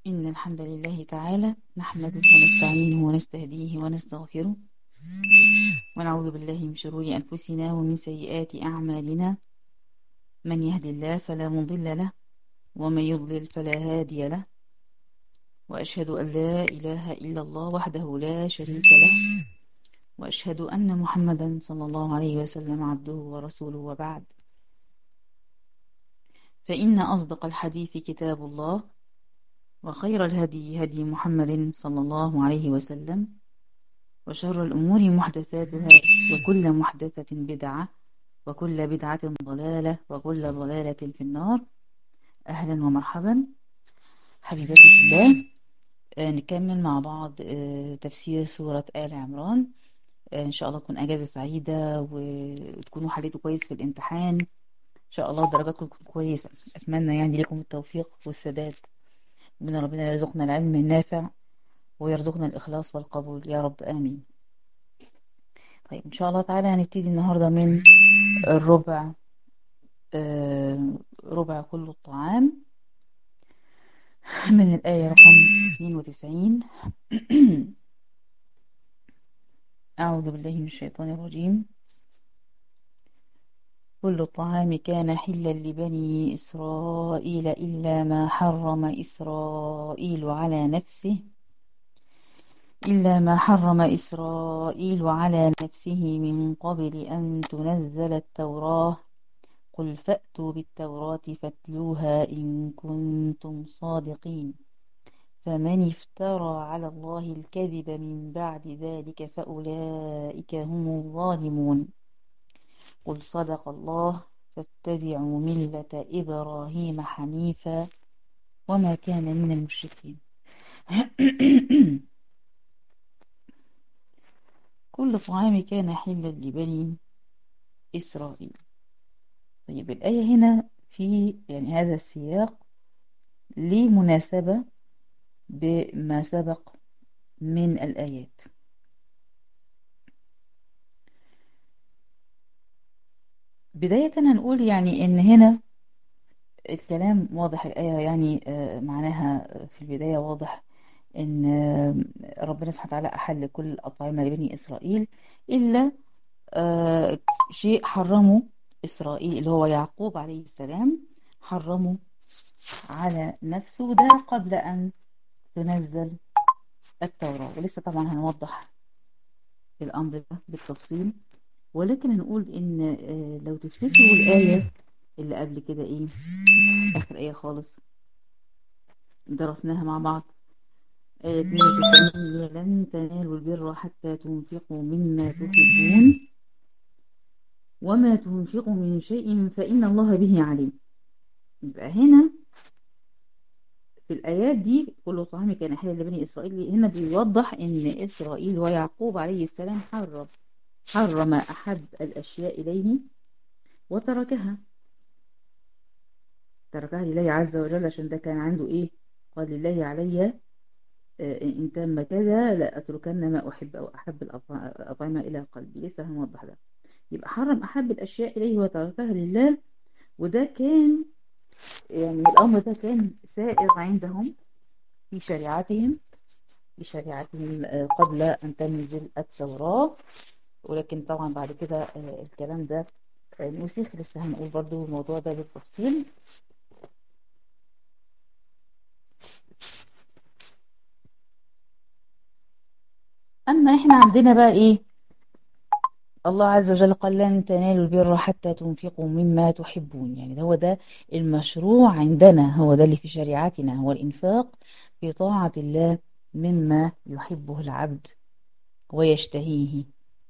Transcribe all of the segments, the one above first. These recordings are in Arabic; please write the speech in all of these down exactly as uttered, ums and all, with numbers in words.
إن الحمد لله تعالى نحمده ونستعينه ونستهديه ونستغفره ونعوذ بالله من شرور أنفسنا ومن سيئات أعمالنا. من يهد الله فلا مضل له ومن يضلل فلا هادي له، وأشهد أن لا إله إلا الله وحده لا شريك له، وأشهد أن محمدا صلى الله عليه وسلم عبده ورسوله، وبعد، فإن أصدق الحديث كتاب الله، وخير الهدي هدي محمد صلى الله عليه وسلم، وشر الأمور محدثاتها، وكل محدثة بدعة، وكل بدعة ضلالة، وكل ضلالة في النار. أهلا ومرحبا حبيبتي في الله. آه نكمل مع بعض آه تفسير سورة آل عمران. آه إن شاء الله تكون أجازة سعيدة وتكونوا حليتوا كويس في الامتحان. إن شاء الله درجاتكم تكون كويسة. أتمنى يعني لكم التوفيق والسداد من ربنا، يرزقنا العلم النافع ويرزقنا الإخلاص والقبول يا رب، آمين. طيب إن شاء الله تعالى هنبتدي النهاردة من الربع، آه ربع كل الطعام، من الآية رقم اثنين وتسعين. أعوذ بالله من الشيطان الرجيم. كل الطعام كان حلا لبني إسرائيل إلا ما حرم إسرائيل على نفسه إلا ما حرم إسرائيل على نفسه من قبل أن تنزل التوراة. قل فأتوا بالتوراة فاتلوها إن كنتم صادقين. فمن افترى على الله الكذب من بعد ذلك فأولئك هم الظالمون. قل صدق الله فاتبعوا ملة إبراهيم حنيفا وما كان من المشركين. كل طعام كان حلا لبني إسرائيل. طيب الآية هنا في يعني هذا السياق ليه مناسبة بما سبق من الآيات. بداية هنقول يعني إن هنا الكلام واضح، الآية يعني معناها في البداية واضح إن ربنا سبحانه وتعالى أحل كل الأطعمة لبني إسرائيل إلا شيء حرمه إسرائيل اللي هو يعقوب عليه السلام، حرمه على نفسه، ده قبل أن تنزل التوراة. ولسه طبعا هنوضح الأمر ده بالتفصيل، ولكن هنقول إن لو تفتكروا الآية اللي قبل كده، إيه آخر آية خالص درسناها مع بعض، آية اثنين وتسعين: لن تنالوا البر حتى تنفقوا مما تحبون وما تنفقوا من شيء فإن الله به عليم. يبقى هنا في الآيات دي كل طعام كان حلا لبني إسرائيل، هنا بيوضح إن إسرائيل ويعقوب عليه السلام حرم حرم أحب الأشياء إليه وتركها تركها لله عز وجل، عشان ده كان عنده إيه؟ قال لله علي إن تم كذا لا أتركن ما أحب أو أحب الأطعمة إلى قلبي. لسه هنوضح ده. يبقى حرم أحب الأشياء إليه وتركها لله، وده كان يعني الأمر ده كان سائر عندهم في شريعتهم في شريعتهم قبل أن تنزل التوراة. ولكن طبعا بعد كده الكلام ده نسخ. لسه هنقول برضو الموضوع ده بالتفصيل. أما إحنا عندنا بقى إيه؟ الله عز وجل قال لن تنالوا البر حتى تنفقوا مما تحبون. يعني ده هو ده المشروع عندنا، هو ده اللي في شريعتنا، هو الإنفاق في طاعة الله مما يحبه العبد ويشتهيه.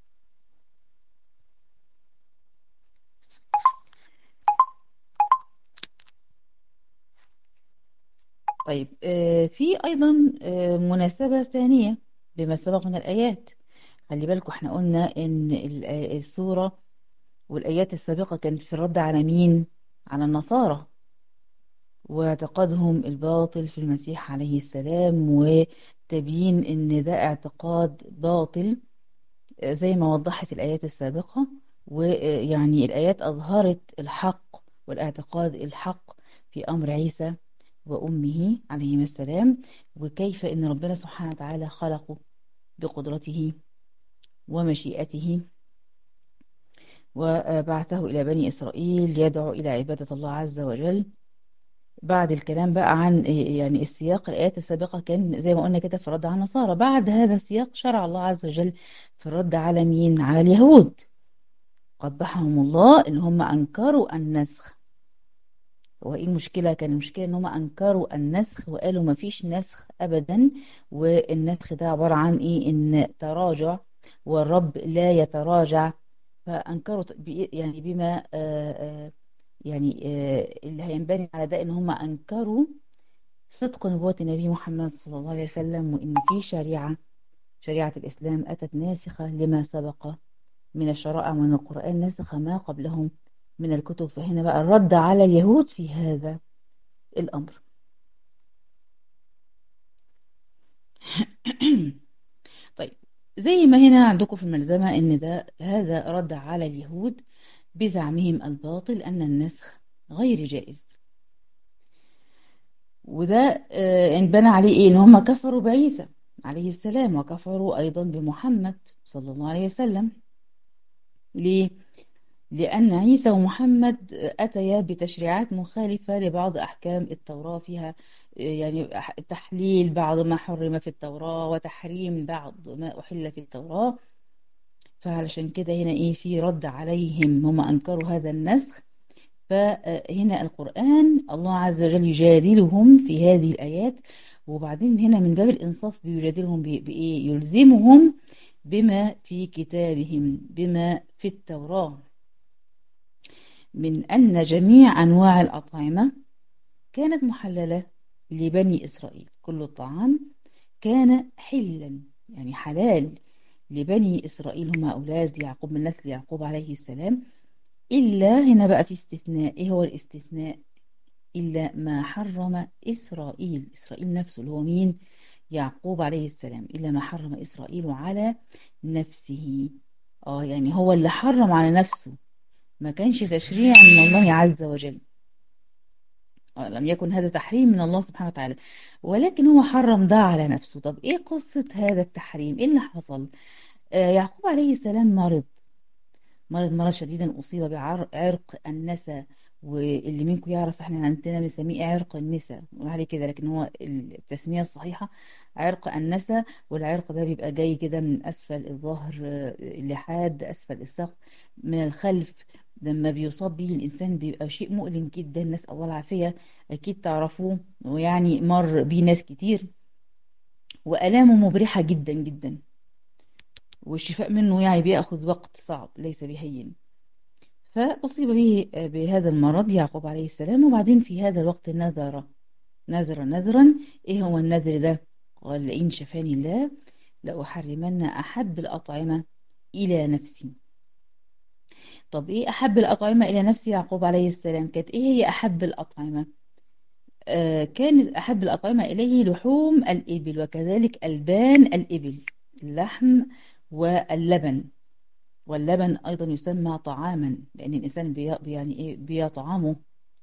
طيب في أيضا مناسبة ثانية بما سبق من الآيات. خلي بالكم احنا قلنا إن السورة والآيات السابقة كانت في الرد على مين؟ على النصارى واعتقادهم الباطل في المسيح عليه السلام، وتبيين إن ده اعتقاد باطل زي ما وضحت الآيات السابقة. ويعني الآيات أظهرت الحق والاعتقاد الحق في أمر عيسى وأمه عليهما السلام، وكيف إن ربنا سبحانه وتعالى خلقه بقدرته ومشيئته، وبعثه إلى بني إسرائيل يدعو إلى عبادة الله عز وجل. بعد الكلام بقى عن يعني السياق، الآيات السابقة كان زي ما قلنا كده في الرد على النصارى. بعد هذا السياق شرع الله عز وجل في الرد على مين؟ على اليهود. قبحهم الله إن هم أنكروا النسخ. وإيه المشكلة؟ كان المشكلة إن هم أنكروا النسخ وقالوا ما فيش نسخ أبدا، والنسخ ده عبارة عن إيه؟ إن تراجع، والرب لا يتراجع. فأنكروا يعني بما آآ آآ يعني آآ اللي هينبني على ده إن هم أنكروا صدق نبوة النبي محمد صلى الله عليه وسلم، وإن في شريعة شريعة الإسلام أتت ناسخة لما سبق من الشرائع من القرآن، ناسخة ما قبلهم من الكتب. فهنا بقى الرد على اليهود في هذا الأمر. طيب، زي ما هنا عندكم في الملزمة إن ده هذا رد على اليهود بزعمهم الباطل أن النسخ غير جائز. وده انبنى عليه إيه؟ إن هم كفروا بعيسى عليه السلام، وكفروا أيضا بمحمد صلى الله عليه وسلم. ليه؟ لأن عيسى ومحمد أتيا بتشريعات مخالفة لبعض أحكام التوراة، فيها يعني تحليل بعض ما حرم في التوراة وتحريم بعض ما أحل في التوراة. فعلشان كده هنا إيه؟ في رد عليهم، هم أنكروا هذا النسخ. فهنا القرآن الله عز وجل يجادلهم في هذه الآيات، وبعدين هنا من باب الإنصاف بيجادلهم بإيه؟ يلزمهم بما في كتابهم، بما في التوراة، من أن جميع أنواع الأطعمة كانت محللة لبني إسرائيل. كل الطعام كان حلا، يعني حلال لبني إسرائيل، هم أولاد يعقوب من نسل يعقوب عليه السلام. إلا هنا بقى في استثناء. إيه هو الاستثناء؟ إلا ما حرم إسرائيل، إسرائيل نفسه اللي هو مين؟ يعقوب عليه السلام. إلا ما حرم إسرائيل على نفسه. آه يعني هو اللي حرم على نفسه، ما كانش تشريع من الله عز وجل. آه لم يكن هذا تحريم من الله سبحانه وتعالى، ولكن هو حرم ده على نفسه. طب إيه قصة هذا التحريم؟ إيه اللي حصل؟ آه يعقوب عليه السلام مرض مرض مرض شديدا، أصيب بعرق النسا. واللي منكم يعرف احنا عندنا بنسميه عرق النسا، نقول عليه كده، لكن هو التسمية الصحيحة عرق النسا. والعرق ده بيبقى جاي كده من أسفل الظهر لحد أسفل الساق من الخلف. لما بيصاب به الإنسان بيبقى شيء مؤلم جدا، نسأل الله العافية. أكيد تعرفوه، ويعني مر بيه ناس كتير، وألامه مبرحة جدا جدا، والشفاء منه يعني بيأخذ وقت صعب ليس بهين. فأصيب به بهذا المرض يعقوب عليه السلام، وبعدين في هذا الوقت نذر نذر نذرا. إيه هو النذر ده؟ قال: لئن شفاني الله لأحرمن أحب الأطعمة إلى نفسي. طب إيه أحب الأطعمة إلى نفسي يعقوب عليه السلام؟ كانت إيه هي أحب الأطعمة؟ آه كانت أحب الأطعمة إليه لحوم الإبل، وكذلك ألبان الإبل، اللحم واللبن. واللبن أيضا يسمى طعاما، لأن الإنسان بي يعني إيه بيطعمه.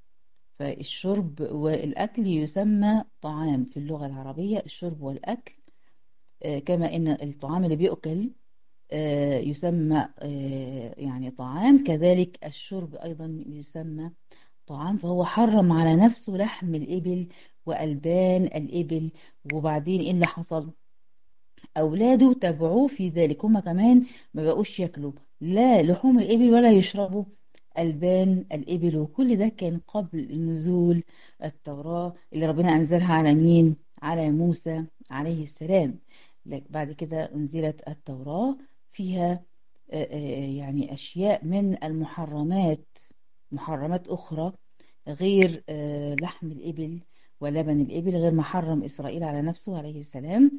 فالشرب والأكل يسمى طعام في اللغة العربية، الشرب والأكل. آه كما إن الطعام اللي بيؤكل آه يسمى آه يعني طعام، كذلك الشرب أيضا يسمى طعام. فهو حرم على نفسه لحم الإبل وألبان الإبل. وبعدين إيه اللي حصل؟ أولاده تبعوه في ذلك، هم كمان ما بقوش ياكلوا لا لحوم الإبل ولا يشربوا ألبان الإبل. وكل ده كان قبل نزول التوراة اللي ربنا أنزلها على مين؟ على موسى عليه السلام. بعد كده أنزلت التوراة فيها يعني أشياء من المحرمات، محرمات أخرى غير لحم الإبل ولبن الإبل، غير ما حرم إسرائيل على نفسه عليه السلام.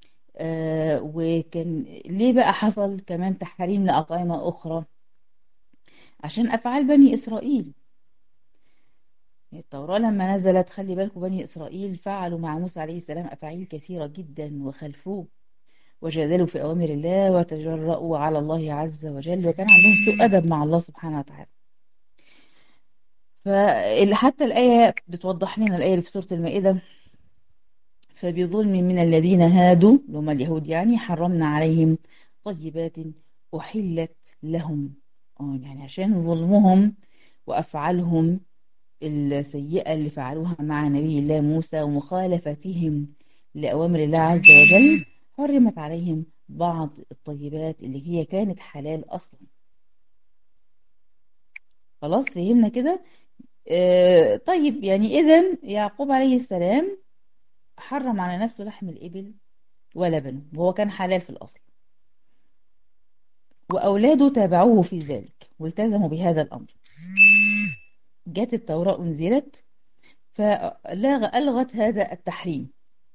آه وكان ليه بقى حصل كمان تحريم لأطعمة أخرى؟ عشان أفعال بني إسرائيل. التوراة لما نزلت، خلي بالكم، بني إسرائيل فعلوا مع موسى عليه السلام أفعال كثيرة جدا وخلفوه وجادلوا في أوامر الله وتجرؤوا على الله عز وجل، وكان عندهم سوء أدب مع الله سبحانه وتعالى. فحتى الآية بتوضح لنا، الآية اللي في سورة المائدة: فبظلم من الذين هادوا اللي هم اليهود يعني حرمنا عليهم طيبات أحلت لهم. اه يعني عشان ظلمهم وأفعالهم السيئة اللي فعلوها مع نبي الله موسى ومخالفتهم لأوامر الله عز وجل، حرمت عليهم بعض الطيبات اللي هي كانت حلال أصلا. خلاص فهمنا كده. آه طيب يعني إذن يعقوب عليه السلام حرم على نفسه لحم الإبل ولبنه وهو كان حلال في الأصل، وأولاده تابعوه في ذلك والتزموا بهذا الأمر. جت التوراة أنزلت فألغت هذا التحريم.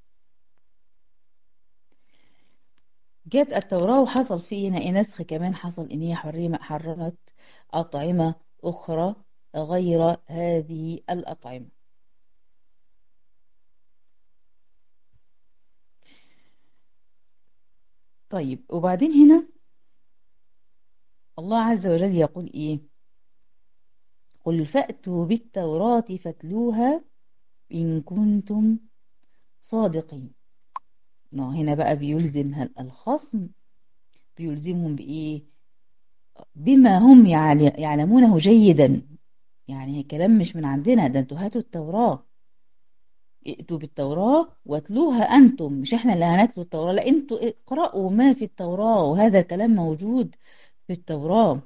جت التوراة وحصل فينا نسخ كمان، حصل إن هي حرم حرمت أطعمة أخرى غير هذه الأطعمة. طيب وبعدين هنا الله عز وجل يقول إيه: قل فأتوا بالتوراة فاتلوها إن كنتم صادقين. هنا بقى بيلزم الخصم، بيلزمهم بإيه؟ بما هم يعلمونه جيدا. يعني الكلام مش من عندنا، ده انتوا هاتوا التوراة، ائتوا بالتوراة واتلوها أنتم، مش احنا اللي هنتلو التوراة، لا انتوا اقرأوا ما في التوراة، وهذا الكلام موجود في التوراة.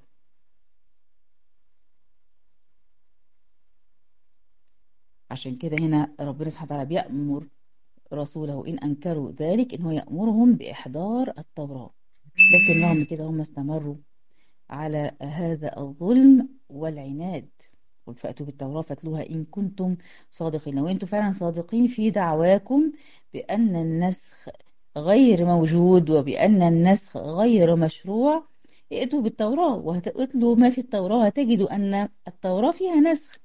عشان كده هنا ربنا سبحانه وتعالى بيأمر رسوله إن أنكروا ذلك إن هو يأمرهم بإحضار التوراة، لكن رغم كده هم استمروا على هذا الظلم والعناد. قل فأتوا بالتوراة فاتلوها إن كنتم صادقين، لو أنتم فعلا صادقين في دعواكم بأن النسخ غير موجود وبأن النسخ غير مشروع، ائتوا بالتوراة واتلوا ما في التوراة، هتجدوا أن التوراة فيها نسخ.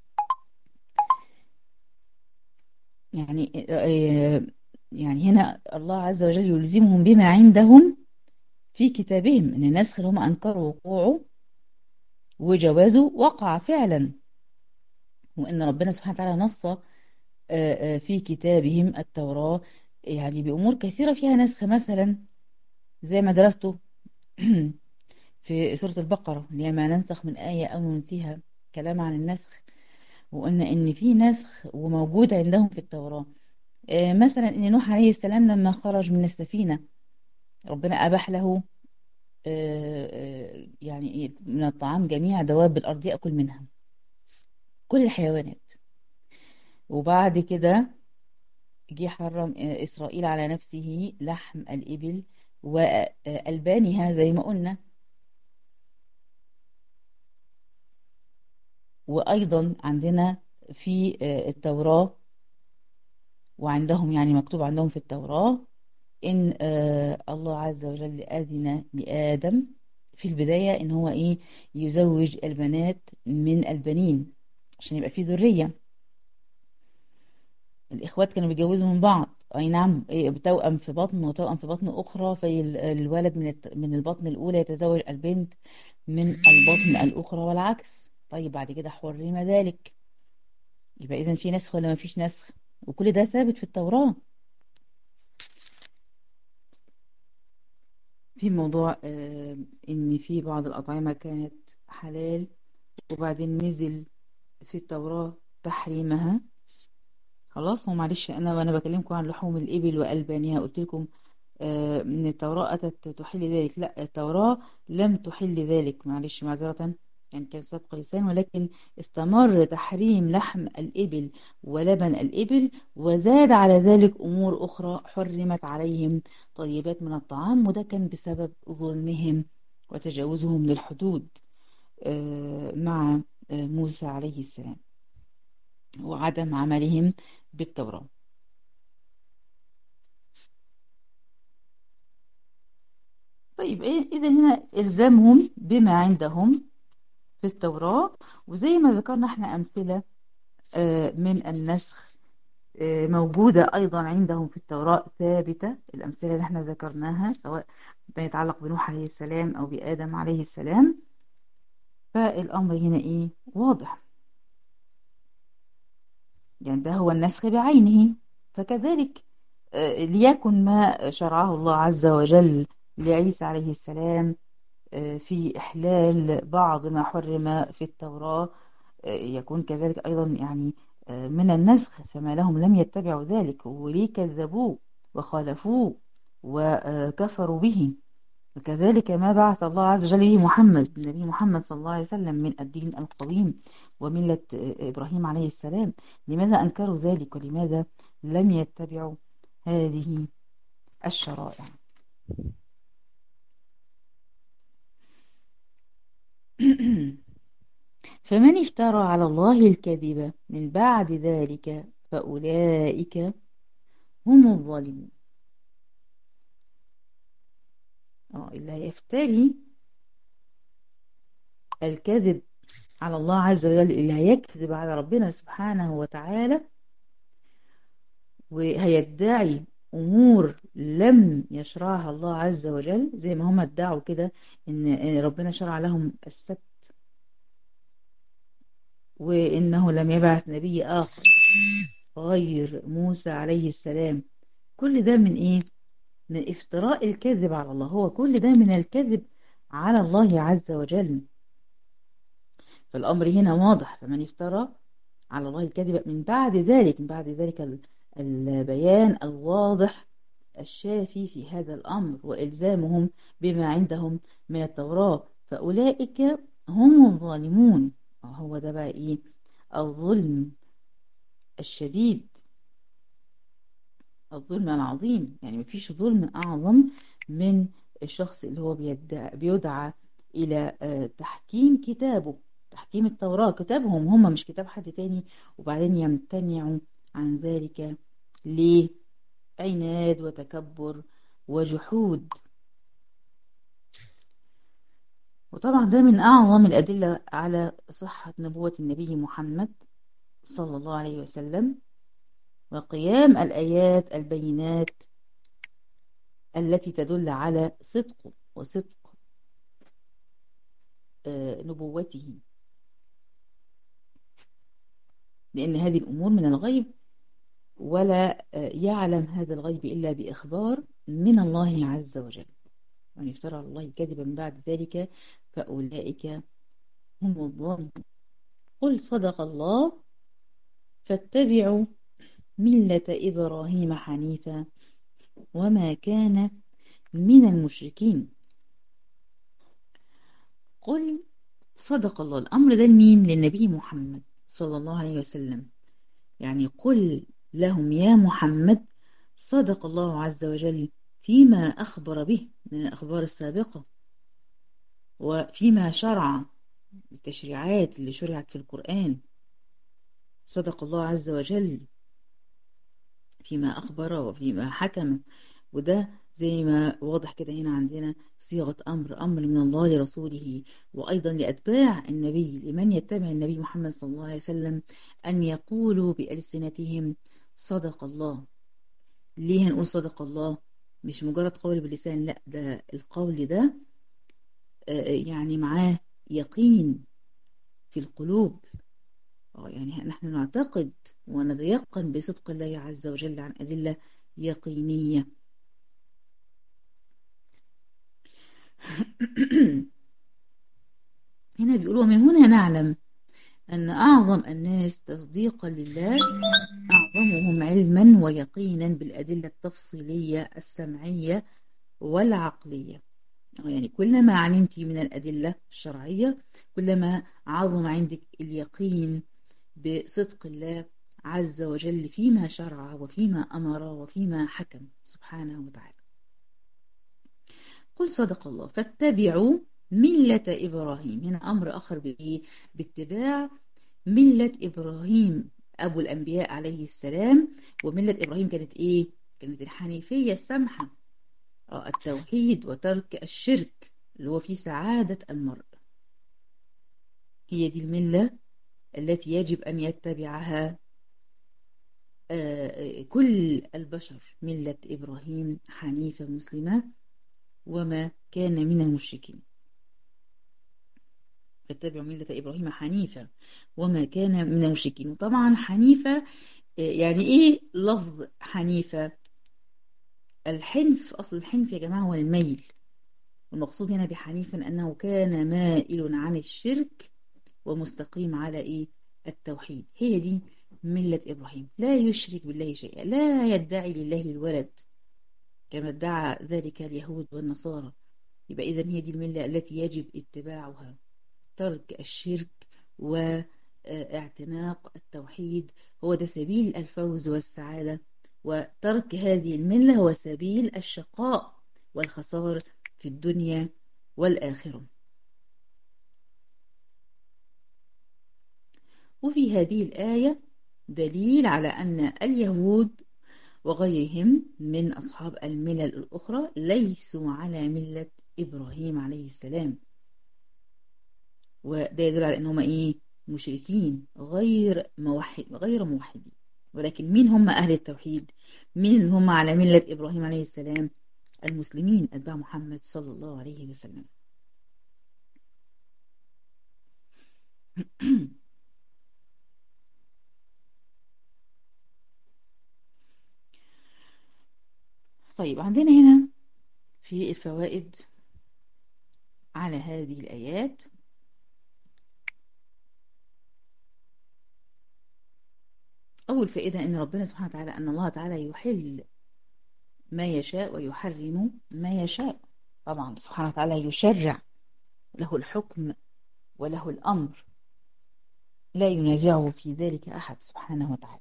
يعني يعني هنا الله عز وجل يلزمهم بما عندهم في كتابهم، ان النسخ اللي هم انكروا وقوعه وجوازه وقع فعلا، وان ربنا سبحانه وتعالى نص في كتابهم التوراة يعني بأمور كثيرة فيها نسخ، مثلا زي ما درسته في سورة البقرة اللي هي ما ننسخ من آية أو ننسيها، كلام عن النسخ، وقلنا إن في نسخ وموجود عندهم في التوراة. مثلا إن نوح عليه السلام لما خرج من السفينة ربنا أباح له يعني من الطعام جميع دواب الأرض يأكل منها كل الحيوانات، وبعد كده جه حرم إسرائيل على نفسه لحم الإبل وألبانها زي ما قلنا. وأيضا عندنا في التوراة وعندهم يعني مكتوب عندهم في التوراة إن الله عز وجل أذن لآدم في البداية إن هو إيه يزوج البنات من البنين عشان يبقى في ذرية. الإخوات كانوا بيتجوزوا من بعض، أي نعم، توأم في بطن وتوأم في بطن أخرى، فالولد من من البطن الأولى يتزوج البنت من البطن الأخرى والعكس. طيب بعد كده حرم ذلك، يبقى إذن في نسخ ولا ما فيش نسخ؟ وكل ده ثابت في التوراة. في موضوع آه إن في بعض الأطعمة كانت حلال وبعدين نزل في التوراة تحريمها. خلاص هو معلش أنا وأنا بكلمكم عن لحوم الإبل وألبانها قلت لكم آه من التوراة أتت تحل ذلك، لا التوراة لم تحل ذلك، معلش معذرة يعني كان سبق لسان، ولكن استمر تحريم لحم الإبل ولبن الإبل، وزاد على ذلك أمور أخرى حرمت عليهم طيبات من الطعام، وده كان بسبب ظلمهم وتجاوزهم للحدود آه مع آه موسى عليه السلام وعدم عملهم بالتوراة. طيب إذا هنا إلزامهم بما عندهم في التوراة، وزي ما ذكرنا احنا أمثلة من النسخ موجودة أيضا عندهم في التوراة ثابتة، الأمثلة اللي احنا ذكرناها سواء ما يتعلق بنوح عليه السلام أو بآدم عليه السلام، فالأمر هنا إيه واضح. يعني ده هو النسخ بعينه. فكذلك آه، ليكن ما شرعه الله عز وجل لعيسى عليه السلام آه، في إحلال بعض ما حرم في التوراة، آه، يكون كذلك أيضا يعني آه، من النسخ. فما لهم لم يتبعوا ذلك، وليه كذبوه وخالفوه وكفروا به. وكذلك ما بعث الله عز وجل به محمد، النبي محمد صلى الله عليه وسلم، من الدين القويم وملة إبراهيم عليه السلام. لماذا أنكروا ذلك؟ ولماذا لم يتبعوا هذه الشرائع؟ فمن افترى على الله الكذب من بعد ذلك فأولئك هم الظالمون. اه اللي هيفتري الكذب على الله عز وجل، اللي هيكذب على ربنا سبحانه وتعالى وهيدعي أمور لم يشرعها الله عز وجل، زي ما هم ادعوا كده إن ربنا شرع لهم السبت وإنه لم يبعث نبي آخر غير موسى عليه السلام. كل ده من إيه؟ من افتراء الكذب على الله. هو كل ده من الكذب على الله عز وجل. فالأمر هنا واضح. فمن افترى على الله الكذب من بعد ذلك، من بعد ذلك البيان الواضح الشافي في هذا الأمر وإلزامهم بما عندهم من التوراة، فأولئك هم الظالمون. هو ده بقى إيه؟ الظلم الشديد، الظلم العظيم. يعني مفيش ظلم أعظم من الشخص اللي هو بيدعى, بيدعى إلى تحكيم كتابه، تحكيم التوراة، كتابهم هم مش كتاب حد تاني، وبعدين يمتنعوا عن ذلك. ليه؟ عناد وتكبر وجحود. وطبعا ده من أعظم الأدلة على صحة نبوة النبي محمد صلى الله عليه وسلم، وقيام الآيات البينات التي تدل على صدقه وصدق نبوته، لأن هذه الأمور من الغيب، ولا يعلم هذا الغيب إلا بإخبار من الله عز وجل. ومن يفترى على الله الكذب من بعد ذلك فأولئك هم الظالمون. قل صدق الله فاتبعوا ملة إبراهيم حنيفا وما كان من المشركين. قل صدق الله. الأمر ده لمين؟ للنبي محمد صلى الله عليه وسلم. يعني قل لهم يا محمد صدق الله عز وجل فيما أخبر به من الأخبار السابقة، وفيما شرع التشريعات اللي شرعت في القرآن. صدق الله عز وجل فيما أخبر وفيما حكم. وده زي ما واضح كده هنا عندنا صيغة أمر، أمر من الله لرسوله وأيضا لأتباع النبي، لمن يتبع النبي محمد صلى الله عليه وسلم، أن يقولوا بألسنتهم صدق الله. ليه هنقول صدق الله؟ مش مجرد قول باللسان، لا، ده القول ده يعني معاه يقين في القلوب. يعني نحن نعتقد ونتيقن بصدق الله عز وجل عن أدلة يقينية. هنا بيقولوا من هنا نعلم أن أعظم الناس تصديقا لله أعظمهم علما ويقينا بالأدلة التفصيلية السمعية والعقلية. يعني كلما علمت من الأدلة الشرعية كلما عظم عندك اليقين بصدق الله عز وجل فيما شرع وفيما أمر وفيما حكم سبحانه وتعالى. قل صدق الله فاتبعوا ملة إبراهيم. هنا أمر آخر بإيه؟ باتباع ملة إبراهيم أبو الأنبياء عليه السلام. وملة إبراهيم كانت إيه؟ كانت الحنيفية السمحة، التوحيد وترك الشرك اللي هو فيه سعادة المرء. هي دي الملة التي يجب أن يتبعها كل البشر، ملة إبراهيم حنيفة مسلمة وما كان من المشركين. اتبعوا ملة إبراهيم حنيفا وما كان من المشركين. وطبعا حنيفة يعني إيه لفظ حنيفة؟ الحنف، أصل الحنف يا جماعة هو الميل، والمقصود هنا بحنيف أنه كان مائل عن الشرك ومستقيم على إيه؟ التوحيد. هي دي ملة إبراهيم، لا يشرك بالله شيئا، لا يدعي لله الولد كما ادعى ذلك اليهود والنصارى. يبقى إذن هي دي الملة التي يجب اتباعها، ترك الشرك واعتناق التوحيد، هو ده سبيل الفوز والسعادة. وترك هذه الملة هو سبيل الشقاء والخسار في الدنيا والآخرة. وفي هذه الآية دليل على أن اليهود وغيرهم من أصحاب الملل الأخرى ليسوا على ملة إبراهيم عليه السلام، وده يدل على أنهم إيه؟ مشركين غير موحد غير موحدين. ولكن مين هم أهل التوحيد؟ مين هم على ملة إبراهيم عليه السلام؟ المسلمين أتباع محمد صلى الله عليه وسلم. طيب عندنا هنا في الفوائد على هذه الآيات أول فائدة أن ربنا سبحانه وتعالى أن الله تعالى يحل ما يشاء ويحرم ما يشاء. طبعا سبحانه وتعالى يشرع، له الحكم وله الأمر، لا ينازعه في ذلك أحد سبحانه وتعالى.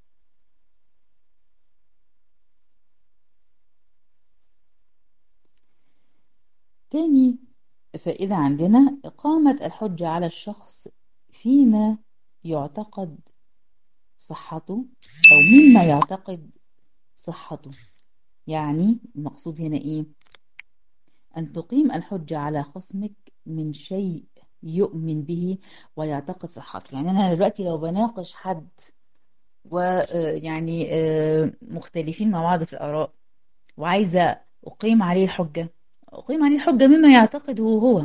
تاني فائدة عندنا إقامة الحجة على الشخص فيما يعتقد صحته أو مما يعتقد صحته. يعني المقصود هنا إيه؟ أن تقيم الحجة على خصمك من شيء يؤمن به ويعتقد صحته. يعني أنا دلوقتي لو بناقش حد ويعني مختلفين مع بعض في الآراء وعايزة أقيم عليه الحجة، أقيم عليه الحجة مما يعتقده هو،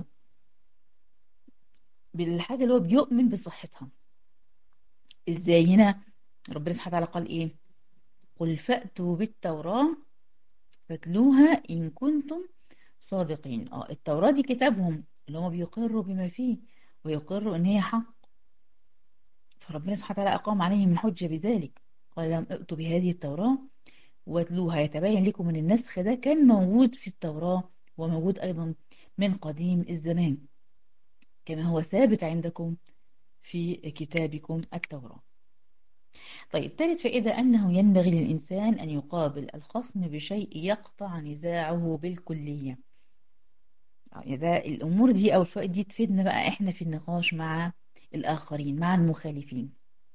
بالحاجة اللي هو بيؤمن بصحتها. إزاي؟ هنا ربنا سبحانه وتعالى قال إيه؟ قل فأتوا بالتوراة فاتلوها إن كنتم صادقين. اه التوراة دي كتابهم اللي هم بيقروا بما فيه ويقروا إن هي حق، فربنا سبحانه وتعالى أقام عليهم الحجة بذلك. قال لهم ائتوا بهذه التوراة واتلوها يتبين لكم من النسخ ده كان موجود في التوراة وموجود أيضا من قديم الزمان كما هو ثابت عندكم في كتابكم التوراة. طيب ثالث فائدة أنه ينبغي للإنسان أن يقابل الخصم بشيء يقطع نزاعه بالكلية. ده الأمور دي أو الفوائد دي تفيدنا بقى إحنا في النقاش مع الآخرين، مع المخالفين.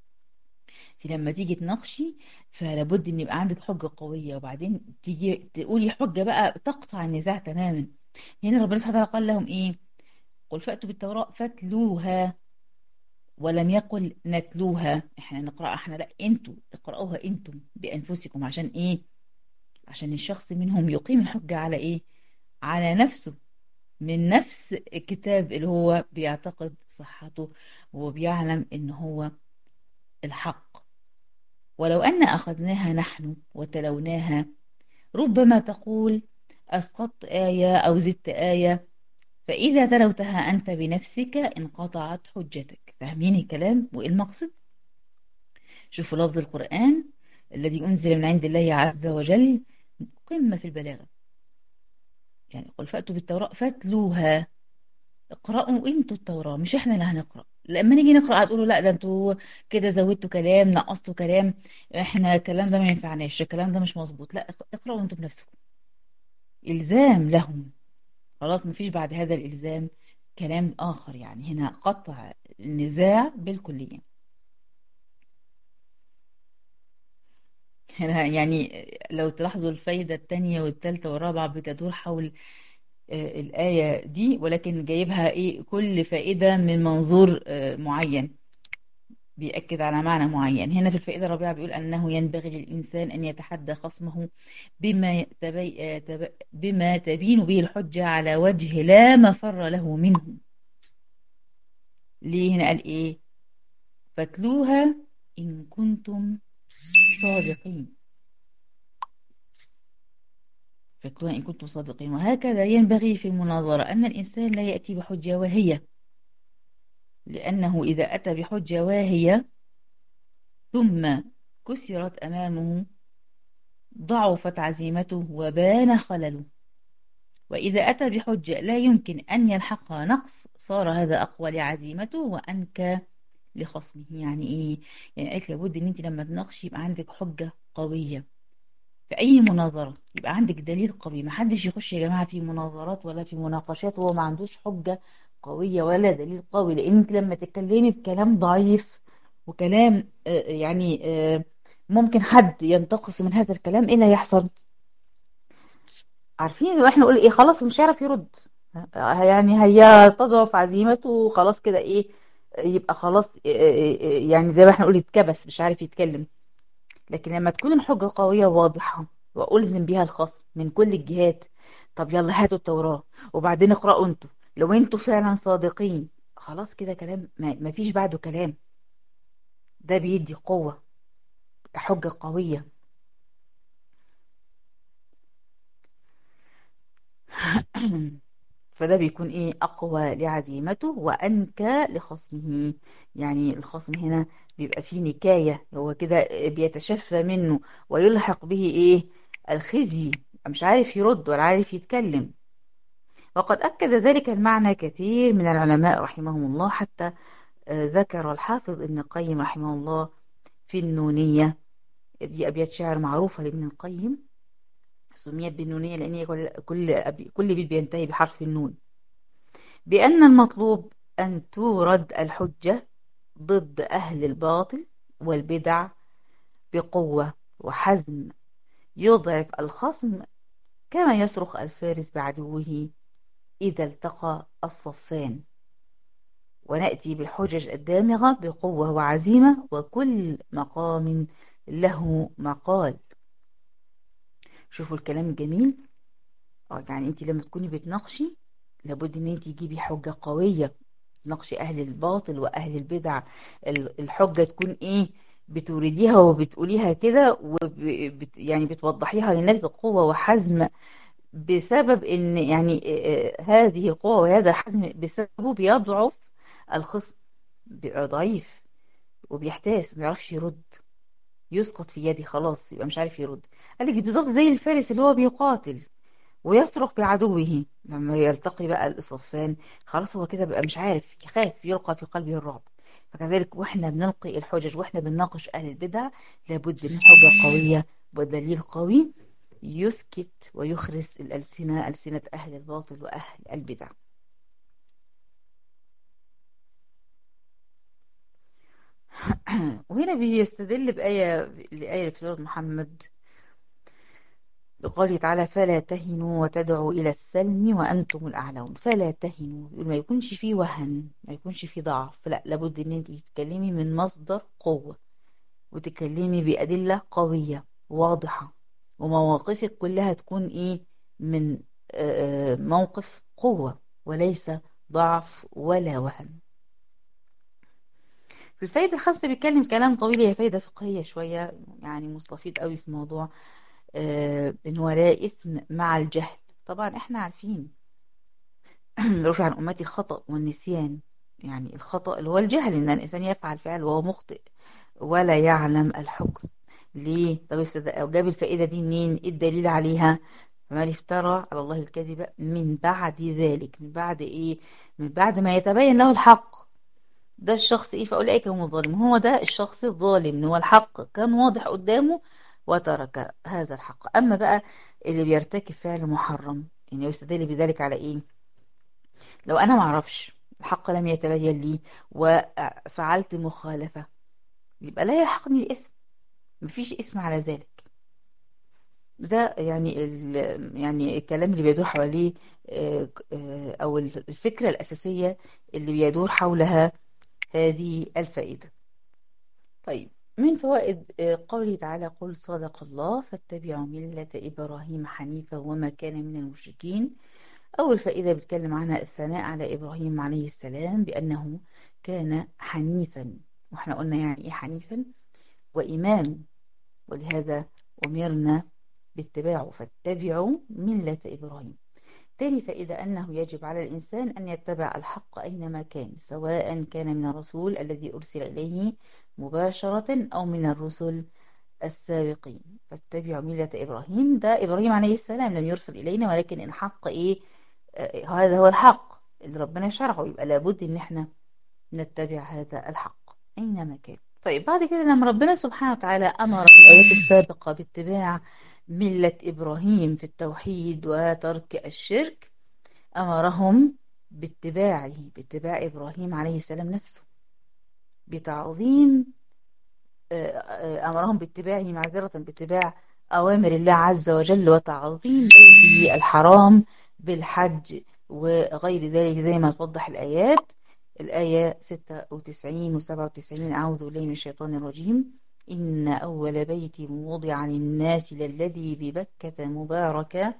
في لما تيجي تناقشي فلابد ان يبقى عندك حجة قوية، وبعدين تيجي تقولي حجة بقى تقطع النزاع تماما. هنا ربنا سبحانه وتعالى قال لهم ايه؟ قل فأتوا بالتوراة فاتلوها، ولم يقل نتلوها احنا نقرأ احنا، لا انتوا اقرأوها انتم بأنفسكم. عشان ايه؟ عشان الشخص منهم يقيم الحجة على ايه؟ على نفسه، من نفس الكتاب اللي هو بيعتقد صحته وبيعلم ان هو الحق. ولو أن أخذناها نحن وتلوناها ربما تقول أسقطت آية أو زدت آية، فإذا تلوتها أنت بنفسك انقطعت حجتك. فاهمين الكلام وإيه المقصد؟ شوفوا لفظ القرآن الذي أنزل من عند الله عز وجل قمة في البلاغة. يعني قل فأتوا بالتوراة فاتلوها، اقرأوا انتوا التوراة مش احنا اللي هنقرأ. لما نيجي نقرأ هتقولوا لا ده انتوا كده زودتوا كلام نقصتوا كلام، احنا الكلام ده ما ينفعناش، الكلام ده مش مظبوط. لا اقرأوا انتوا بنفسكم. إلزام لهم، خلاص مفيش بعد هذا الإلزام كلام آخر. يعني هنا قطع النزاع بالكلية. هنا يعني لو تلاحظوا الفايدة الثانية والثالثة والرابعة بتدور حول الآية دي، ولكن جايبها إيه؟ كل فائدة من منظور معين بيأكد على معنى معين. هنا في الفائدة الرابعة بيقول أنه ينبغي للإنسان أن يتحدى خصمه بما, تبي... تب... بما تبين به الحجة على وجه لا مفر له منه. ليه هنا قال إيه؟ فاتلوها إن كنتم صادقين. فاتلوها إن كنتم صادقين. وهكذا ينبغي في المناظرة أن الإنسان لا يأتي بحجة واهية، لأنه إذا أتى بحجة واهية ثم كسرت أمامه ضعفت عزيمته وبان خلله. وإذا أتى بحجة لا يمكن أن يلحقها نقص صار هذا أقوى لعزيمته وأنكى لخصمه. يعني إيه؟ يعني قالت لابد إن أنت لما تناقشي يبقى عندك حجة قوية في أي مناظرة، يبقى عندك دليل قوي. محدش يخش يا جماعة في مناظرات ولا في مناقشات وهو ما عندوش حجة قوية ولا دليل قوي، لأن أنت لما تتكلمي بكلام ضعيف وكلام آه، يعني آه، ممكن حد ينتقص من هذا الكلام، إيه اللي هيحصل؟ عارفين واحنا نقول ايه؟ خلاص مش هيعرف يرد، يعني هي تضعف عزيمته وخلاص كده ايه، يبقى خلاص إيه- إيه- إيه، يعني زي ما احنا نقول اتكبس مش عارف يتكلم. لكن لما تكون الحجة قوية وواضحة وألزم بها الخصم من كل الجهات، طب يلا هاتوا التوراة وبعدين اقرأوا انتوا، لو انتوا فعلا صادقين خلاص كده كلام ما ما فيش بعده كلام. ده بيدي قوة، حجة قوية. فده بيكون ايه؟ اقوى لعزيمته وانكى لخصمه. يعني الخصم هنا بيبقى فيه نكاية، هو كده بيتشفى منه ويلحق به ايه؟ الخزي، مش عارف يرد ولا عارف يتكلم. وقد أكد ذلك المعنى كثير من العلماء رحمهم الله، حتى آه، ذكر الحافظ ابن القيم رحمه الله في النونية. دي أبيات شعر معروفة لابن القيم، سميت بالنونية لأن هي كل كل كل بيت بينتهي بحرف النون. بأن المطلوب أن تورد الحجة ضد أهل الباطل والبدع بقوة وحزم يضعف الخصم، كما يصرخ الفارس بعدوه إذا التقى الصفان. ونأتي بالحجج الدامغة بقوة وعزيمة، وكل مقام له مقال. شوفوا الكلام الجميل. اه يعني انت لما تكوني بتناقشي لابد ان انت تجيبي حجة قوية، تناقشي اهل الباطل واهل البدع. ال- الحجة تكون ايه؟ بتورديها وبتقوليها كده وبت يعني بتوضحيها للناس بقوة وحزم، بسبب ان يعني آه، آه، هذه القوة وهذا الحزم بسببه بيضعف الخصم، بيبقى ضعيف وبيحتاس ما يعرفش يرد، يسقط في يدي خلاص يبقى مش عارف يرد. قال لك بالظبط زي الفارس اللي هو بيقاتل ويصرخ بعدوه لما يلتقي بقى الصفان، خلاص هو كده بقى مش عارف، يخاف، يلقى في قلبه الرعب. فكذلك واحنا بنلقي الحجج واحنا بنناقش اهل البدع لابد من حجة قوية ودليل قوي يسكت ويخرس الألسنة، ألسنة أهل الباطل وأهل البدع. وهنا بيستدل بآية لآية في سورة محمد بقوله تعالى فلا تهنوا وتدعوا إلى السلم وأنتم الأعلون. فلا تهنوا، ما يكونش فيه وهن، ما يكونش فيه ضعف، لا لابد ان انت تتكلمي من مصدر قوة وتتكلمي بأدلة قوية واضحة، ومواقفك كلها تكون ايه؟ من آه، موقف قوة وليس ضعف ولا وهن. في الفايدة الخامسة بيتكلم كلام طويل، هي فايدة فقهية شوية يعني مستفيض قوي في موضوع آه، ان هو لا إثم مع الجهل. طبعا احنا عارفين رفع عن أمتي الخطأ والنسيان، يعني الخطأ اللي هو الجهل ان الانسان يفعل فعل وهو مخطئ ولا يعلم الحكم. ليه؟ طب استد- أو جاب الفائدة دي منين؟ ايه الدليل عليها؟ فمن افترى على الله الكذب من بعد ذلك، من بعد ايه؟ من بعد ما يتبين له الحق. ده الشخص ايه؟ فأولئك هم الظالمون. هو ده الشخص الظالم ان هو الحق كان واضح قدامه وترك هذا الحق. اما بقى اللي بيرتكب فعل محرم، يعني يستدل بذلك على ايه؟ لو انا معرفش الحق لم يتبين لي وفعلت مخالفة، يبقى لا يلحقني الإثم، مفيش إثم على ذلك. ده يعني ال يعني الكلام اللي بيدور حواليه آه، آه، أو الفكرة الأساسية اللي بيدور حولها هذه الفائدة. طيب، من فوائد آه، قوله تعالى قل صدق الله فاتبعوا ملة إبراهيم حنيفا وما كان من المشركين. أول فائدة بيتكلم عنها الثناء على إبراهيم عليه السلام بأنه كان حنيفا. واحنا قلنا يعني ايه حنيفا؟ وإمام، ولهذا أمرنا باتباعه، فاتبعوا ملة إبراهيم. تالي فإذا أنه يجب على الإنسان أن يتبع الحق أينما كان، سواء كان من الرسول الذي أرسل إليه مباشرة أو من الرسل السابقين. فاتبعوا ملة إبراهيم، ده إبراهيم عليه السلام لم يرسل إلينا، ولكن الحق إيه؟ آه هذا هو الحق اللي ربنا شرعه، يبقى لابد إن احنا نتبع هذا الحق أينما كان. طيب بعد كده لما ربنا سبحانه وتعالى أمر في الآيات السابقة باتباع ملة إبراهيم في التوحيد وترك الشرك، أمرهم باتباعه، باتباع إبراهيم عليه السلام نفسه، بتعظيم، أمرهم باتباعه معذرة باتباع أوامر الله عز وجل وتعظيم بيته الحرام بالحج وغير ذلك، زي ما توضح الآيات. الآية ستة وتسعين و سبعة وتسعين: أعوذ بالله من الشيطان الرجيم: إن أول بيت وضع للناس للذي ببكة مباركة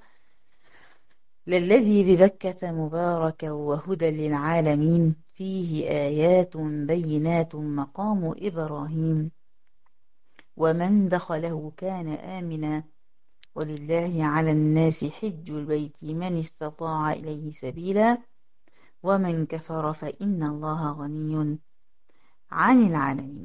للذي ببكة مباركة وهدى للعالمين فيه آيات بينات مقام إبراهيم ومن دخله كان آمنا ولله على الناس حج البيت من استطاع إليه سبيلا ومن كفر فإن الله غني عن العالمين.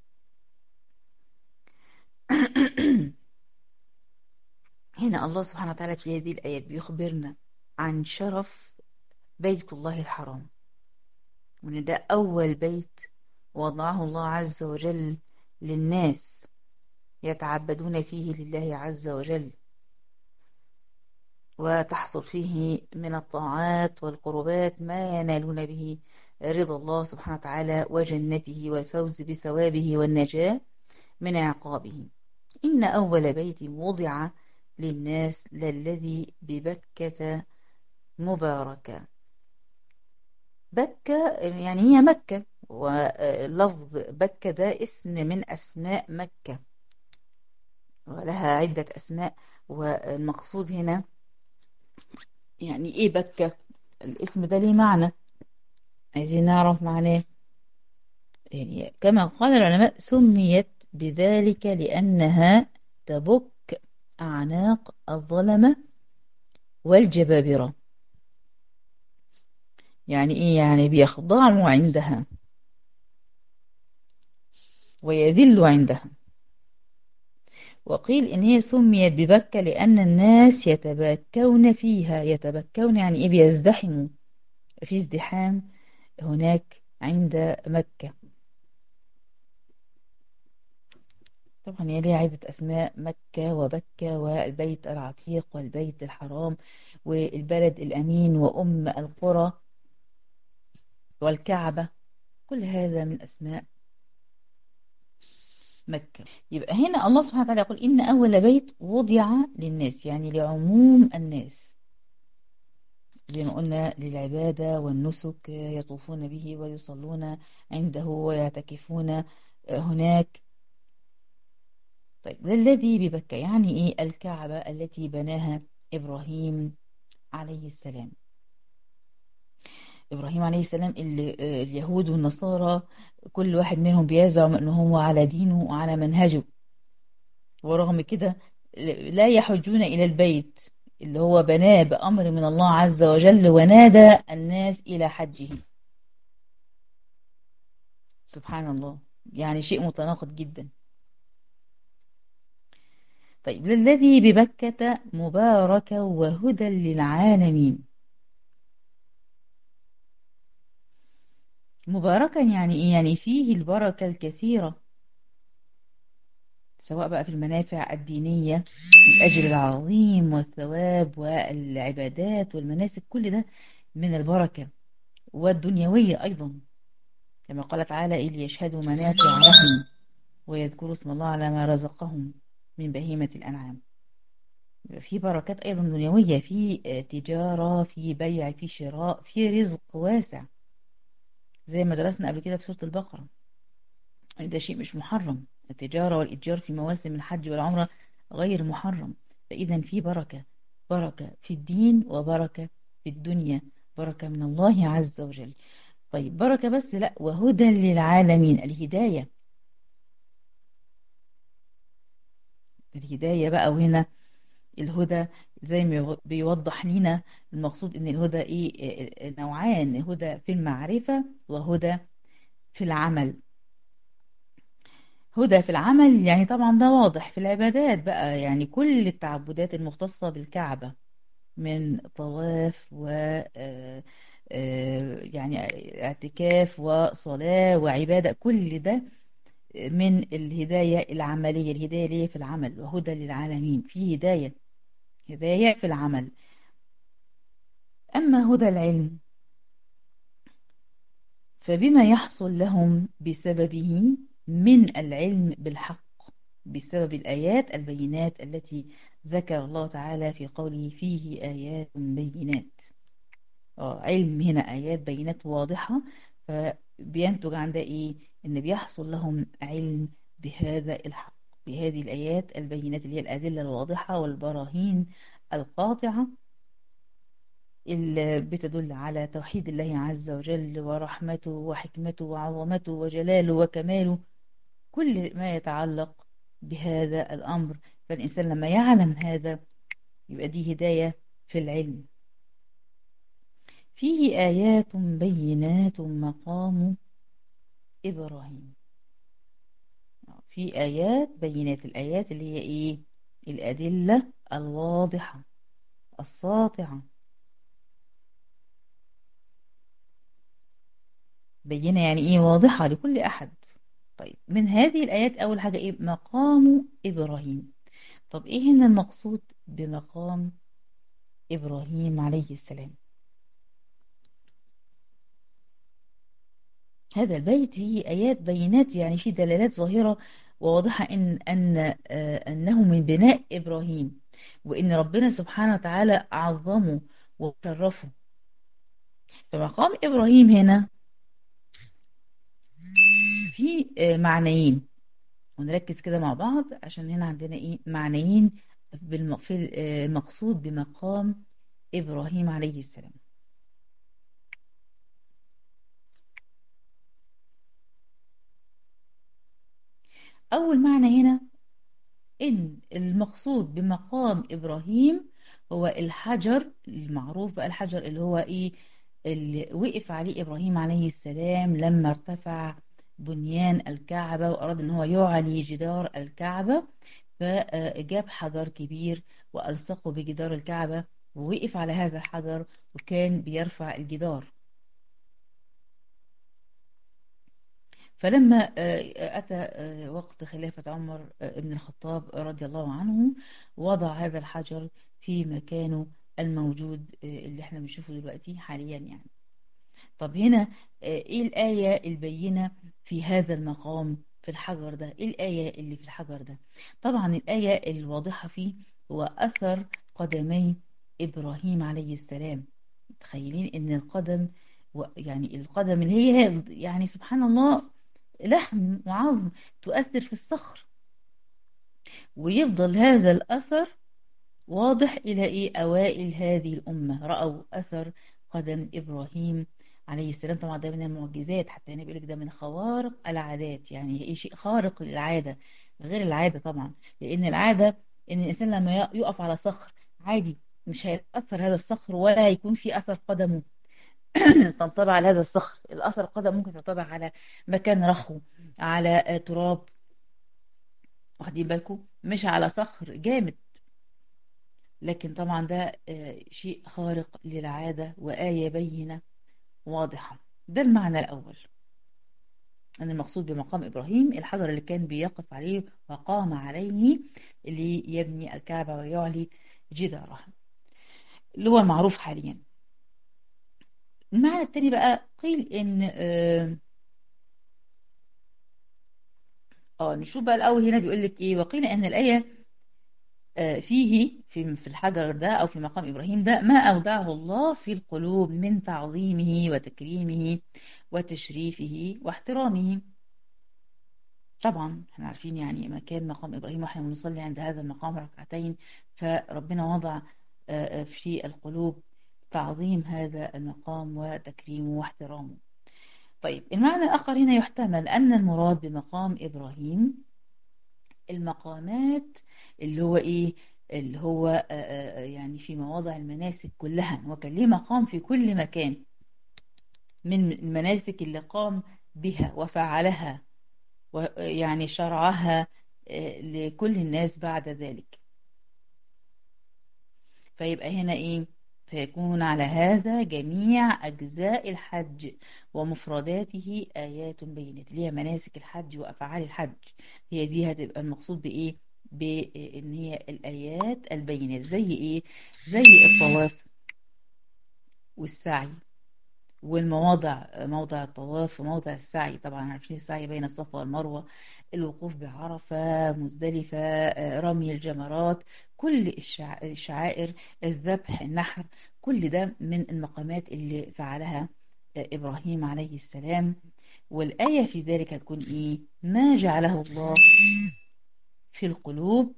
هنا الله سبحانه وتعالى في هذه الآيات بيخبرنا عن شرف بيت الله الحرام، وإن ده أول بيت وضعه الله عز وجل للناس يتعبدون فيه لله عز وجل، وتحصل فيه من الطاعات والقربات ما ينالون به رضا الله سبحانه وتعالى وجنته والفوز بثوابه والنجاة من عقابه. إن أول بيت وضع للناس للذي ببكة مباركة. بكة يعني هي مكة، ولفظ بكة ده اسم من أسماء مكة ولها عدة أسماء، والمقصود هنا يعني إيه بكة؟ الاسم ده ليه معنى، عايزين نعرف معناه. يعني كما قال العلماء سميت بذلك لأنها تبك أعناق الظلمة والجبابرة. يعني إيه؟ يعني بيخضعوا عندها ويذلوا عندها. وقيل إن هي سميت ببكة لأن الناس يتبكون فيها. يتبكون يعني إيه؟ بيزدحموا، في ازدحام هناك عند مكة. طبعا هي ليها عدة أسماء، مكة وبكة والبيت العتيق والبيت الحرام والبلد الأمين وأم القرى والكعبة، كل هذا من أسماء مكة. يبقى هنا الله سبحانه وتعالى يقول إن أول بيت وضع للناس، يعني لعموم الناس، زي ما قلنا للعبادة والنسك، يطوفون به ويصلون عنده ويعتكفون هناك. طيب للذي ببكة يعني إيه؟ الكعبة التي بناها إبراهيم عليه السلام. إبراهيم عليه السلام اللي اليهود والنصارى كل واحد منهم بيزعم أنه هو على دينه وعلى منهجه، ورغم كده لا يحجون إلى البيت اللي هو بناه بأمر من الله عز وجل ونادى الناس إلى حجه. سبحان الله، يعني شيء متناقض جدا. طيب للذي ببكة مباركة وهدى للعالمين. مباركا يعني إيه؟ يعني فيه البركة الكثيرة، سواء بقى في المنافع الدينية، الأجر العظيم والثواب والعبادات والمناسك، كل ده من البركة، والدنيوية أيضا، كما قال تعالى: إذ يشهدوا منافع لهم ويذكروا اسم الله على ما رزقهم من بهيمة الأنعام. في بركات أيضا دنيوية، في تجارة، في بيع، في شراء، في رزق واسع، زي ما درسنا قبل كده في سورة البقرة. ده شيء مش محرم، التجارة والإتجار في مواسم الحج والعمرة غير محرم. فإذا في بركة، بركة في الدين وبركة في الدنيا، بركة من الله عز وجل. طيب بركة بس لا، وهدى للعالمين، الهداية. الهداية بقى، وهنا الهدى زي ما بيوضح لنا المقصود ان الهدى ايه، نوعان: هدى في المعرفة وهدى في العمل. هدى في العمل يعني طبعا ده واضح في العبادات بقى، يعني كل التعبدات المختصة بالكعبة من طواف و آه، آه، يعني اعتكاف وصلاة وعبادة، كل ده من الهداية العملية، الهداية ليه في العمل. وهدى للعالمين، في هداية، هداية في العمل. أما هدى العلم فبما يحصل لهم بسببه من العلم بالحق، بسبب الآيات البينات التي ذكر الله تعالى في قوله فيه آيات بينات. آه علم هنا آيات بينات واضحة، فبينتج عن ده إيه؟ إن بيحصل لهم علم بهذا الحق، بهذه الآيات البينات اللي هي الأدلة الواضحة والبراهين القاطعة اللي بتدل على توحيد الله عز وجل ورحمته وحكمته وعظمته وجلاله وكماله، كل ما يتعلق بهذا الأمر. فالإنسان لما يعلم هذا يبقى دي هداية في العلم. فيه آيات بينات مقام إبراهيم. في آيات بينات، الآيات اللي هي إيه؟ الأدلة الواضحة الساطعة. بينة يعني إيه؟ واضحة لكل أحد. طيب من هذه الآيات أول حاجة إيه؟ مقام إبراهيم. طب إيه هنا المقصود بمقام إبراهيم عليه السلام؟ هذا البيت فيه آيات بينات، يعني فيه دلالات ظاهرة وواضحة إن أن آه، أنه من بناء إبراهيم، وإن ربنا سبحانه وتعالى عظمه وشرفه. فمقام إبراهيم هنا في آه، معنيين، ونركز كده مع بعض عشان هنا عندنا إيه معنيين بالم- في آه، المقصود بمقام إبراهيم عليه السلام. أول معنى هنا إن المقصود بمقام إبراهيم هو الحجر المعروف بقى، الحجر اللي هو إيه، اللي وقف عليه إبراهيم عليه السلام لما ارتفع بنيان الكعبة وأراد إن هو يعلي جدار الكعبة، فجاب حجر كبير وألصقه بجدار الكعبة ووقف على هذا الحجر وكان بيرفع الجدار. فلما آه، أتى آه، وقت خلافة عمر آه، بن الخطاب رضي الله عنه، وضع هذا الحجر في مكانه الموجود آه، اللي احنا بنشوفه دلوقتي حاليا يعني. طب هنا آه، ايه الآية البينة في هذا المقام في الحجر ده؟ ايه الآية اللي في الحجر ده؟ طبعا الآية الواضحة فيه هو أثر قدمي إبراهيم عليه السلام. متخيلين ان القدم و- يعني القدم اللي هي يعني سبحان الله لحم وعظم تؤثر في الصخر، ويفضل هذا الأثر واضح إلى إيه أوائل هذه الأمة رأوا أثر قدم إبراهيم عليه السلام. طبعا ده من المعجزات، حتى هنا بيقول لك ده من خوارق العادات، يعني إيه شيء خارق للعادة غير العادة طبعا. لأن العادة إن الإنسان لما يقف على صخر عادي مش هيتأثر هذا الصخر ولا هيكون في أثر قدمه تنطبع على هذا الصخر. الأثر القدم ممكن تنطبع على مكان رخو، على آه، تراب، واخدين بالكم، مش على صخر جامد. لكن طبعا ده آه، شيء خارق للعادة وآية بينة واضحة. ده المعنى الأول، أن المقصود بمقام إبراهيم الحجر اللي كان بيقف عليه وقام عليه ليبني الكعبة ويعلي جدارها، اللي هو المعروف حاليا. المعنى التاني بقى قيل إن آه آه، نشوف بقى الأول هنا بيقول لك إيه. وقيل أن الآية آه، فيه في في الحجر ده أو في مقام إبراهيم ده ما أودعه الله في القلوب من تعظيمه وتكريمه وتشريفه واحترامه. طبعا احنا عارفين يعني مكان مقام إبراهيم، واحنا بنصلي عند هذا المقام ركعتين، فربنا وضع آه، آه، في القلوب تعظيم هذا المقام وتكريمه واحترامه. طيب المعنى الآخر هنا يحتمل أن المراد بمقام إبراهيم المقامات اللي هو إيه اللي هو آآ آآ يعني في مواضع المناسك كلها، وكان ليه مقام في كل مكان من المناسك اللي قام بها وفعلها ويعني شرعها لكل الناس بعد ذلك. فيبقى هنا إيه فيكون على هذا جميع أجزاء الحج ومفرداته آيات بينات، اللي هي مناسك الحج وأفعال الحج، هي دي هتبقى المقصود بإيه بإن هي الآيات البينات. زي إيه زي الطواف والسعي والمواضع، موضع الطواف وموضع السعي، طبعا عارفين السعي بين الصفا والمروة، الوقوف بعرفة، مزدلفة، رمي الجمرات، كل الشعائر، الذبح، النحر، كل ده من المقامات اللي فعلها إبراهيم عليه السلام. والآية في ذلك هتكون إيه ما جعله الله في القلوب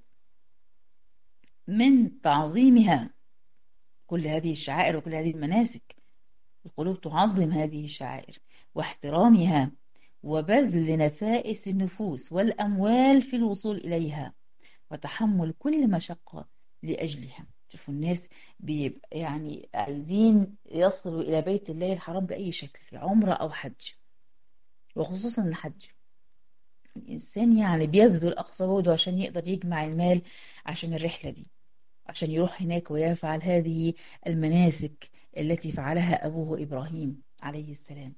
من تعظيمها، كل هذه الشعائر وكل هذه المناسك القلوب تعظم هذه الشعائر واحترامها وبذل نفائس النفوس والأموال في الوصول إليها وتحمل كل مشقة لأجلها. شوفوا الناس بيبقى يعني عايزين يصلوا إلى بيت الله الحرام بأي شكل، عمرة أو حج، وخصوصا الحج. الإنسان يعني بيبذل أقصى جهده عشان يقدر يجمع المال عشان الرحلة دي، عشان يروح هناك ويفعل هذه المناسك التي فعلها أبوه إبراهيم عليه السلام،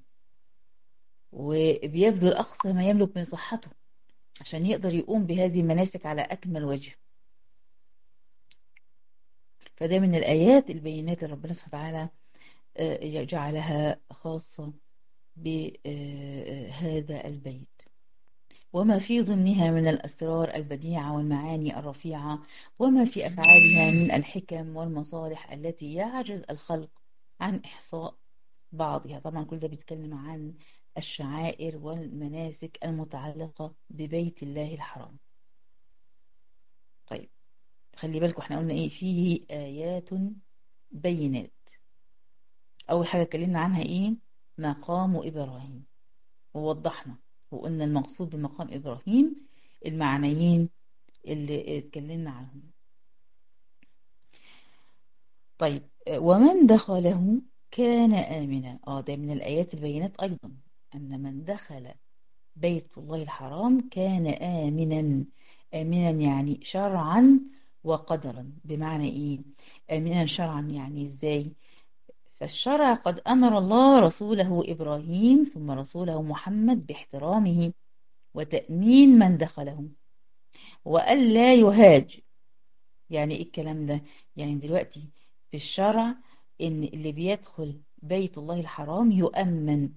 وبيبذل أقصى ما يملك من صحته عشان يقدر يقوم بهذه المناسك على أكمل وجه. فده من الآيات البينات اللي ربنا سبحانه وتعالى جعلها خاصة بهذا البيت، وما في ضمنها من الأسرار البديعة والمعاني الرفيعة، وما في أفعالها من الحكم والمصالح التي يعجز الخلق عن إحصاء بعضها. طبعا كل ده بيتكلم عن الشعائر والمناسك المتعلقة ببيت الله الحرام. طيب خلي بالكم احنا قلنا ايه فيه آيات بينات. أول حاجة اتكلمنا عنها ايه مقام إبراهيم، ووضحنا وقلنا المقصود بمقام إبراهيم المعنيين اللي اتكلمنا عنهم. طيب ومن دخله كان آمنا. اه ده من الآيات البينات أيضا أن من دخل بيت الله الحرام كان آمنا. آمنا يعني شرعا وقدرا. بمعنى إيه آمنا شرعا يعني إزاي؟ فالشرع قد أمر الله رسوله إبراهيم ثم رسوله محمد باحترامه وتأمين من دخله وألا يهاج. يعني إيه الكلام ده؟ يعني دلوقتي في الشرع إن اللي بيدخل بيت الله الحرام يؤمن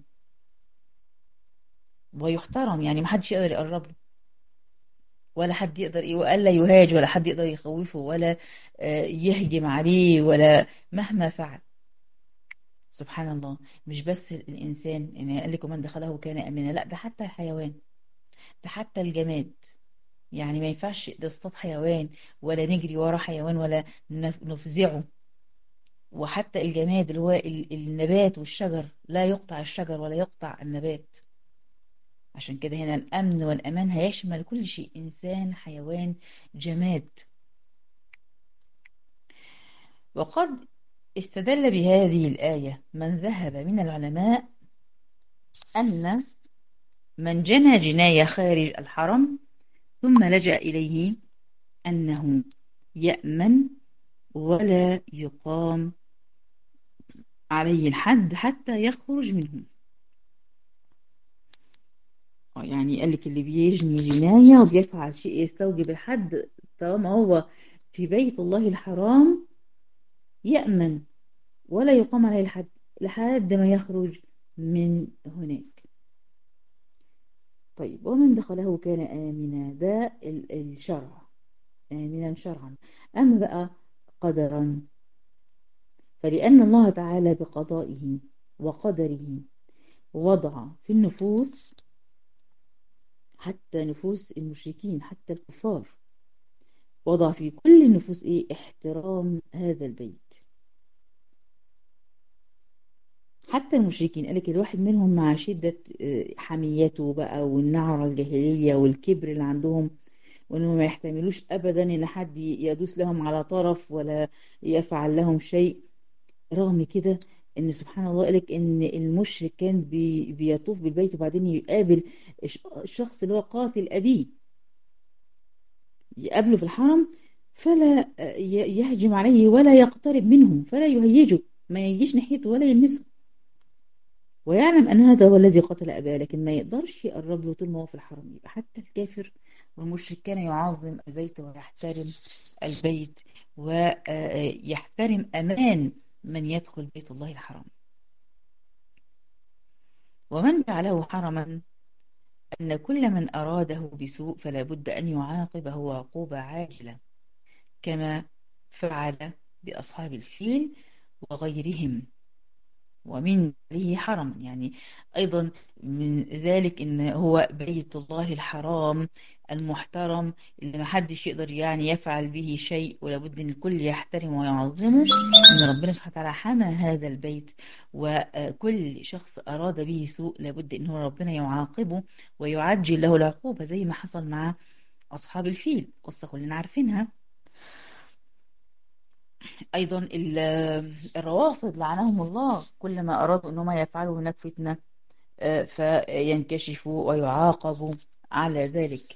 ويحترم، يعني محدش يقدر يقرب له ولا حد يقدر ايه ولا يهاج ولا حد يقدر يخوفه ولا يهجم عليه ولا مهما فعل. سبحان الله. مش بس الإنسان يعني قال لكم من دخله كان آمنا، لا ده حتى الحيوان، ده حتى الجماد. يعني ما ينفعش نصطاد حيوان ولا نجري ورا حيوان ولا نفزعه. وحتى الجماد اللي هو النبات والشجر لا يقطع الشجر ولا يقطع النبات. عشان كده هنا الأمن والأمان هيشمل كل شيء، إنسان، حيوان، جماد. وقد استدل بهذه الآية من ذهب من العلماء أن من جنى جناية خارج الحرم ثم لجأ إليه أنه يأمن ولا يقام عليه الحد حتى يخرج منه. يعني قال لك اللي بيجني جناية وبيفعل شيء يستوجب الحد طالما هو في بيت الله الحرام يأمن ولا يقام عليه الحد لحد ما يخرج من هناك. طيب ومن دخله كان آمنا، ده الشرع آمنا شرعا. أما بقى قدرا فلأن الله تعالى بقضائه وقدره وضع في النفوس حتى نفوس المشركين حتى الكفار، وضع في كل النفوس إيه احترام هذا البيت حتى المشركين قالك الواحد منهم مع شدة آه، حميته بقى والنعرة الجاهلية والكبر اللي عندهم، وانهم ما يحتملوش ابدا ان حد يدوس لهم على طرف ولا يفعل لهم شيء. رغم كده ان سبحان الله قالك ان المشرك كان بي بيطوف بالبيت وبعدين يقابل الش- الشخص اللي هو قاتل ابيه، يقابله في الحرم، فلا ي- يهجم عليه ولا يقترب منه، فلا يهيجه، ما يجيش ناحيته ولا يلمسه، ويعلم أن هذا هو الذي قتل أباه، لكن ما يقدرش يقرب له طول ما هو في الحرم. يبقى حتى الكافر والمشرك كان يعظم البيت ويحترم البيت ويحترم أمان من يدخل بيت الله الحرام. ومن جعله حرما أن كل من أراده بسوء فلا بد أن يعاقبه عقوبة عاجلة، كما فعل بأصحاب الفيل وغيرهم. ومن له حرم يعني أيضا من ذلك إن هو بيت الله الحرام المحترم اللي ما حدش يقدر يعني يفعل به شيء، ولابد إن الكل يحترم ويعظمه. إن ربنا سبحانه وتعالى حمى هذا البيت، وكل شخص أراد به سوء لابد إن هو ربنا يعاقبه ويعجل له العقوبة، زي ما حصل مع أصحاب الفيل، قصة كلنا عارفينها. أيضا ال- الروافض لعنهم الله، كل ما أرادوا أنهم يفعلوا هناك فتنة آه، فينكشفوا ويعاقبوا على ذلك.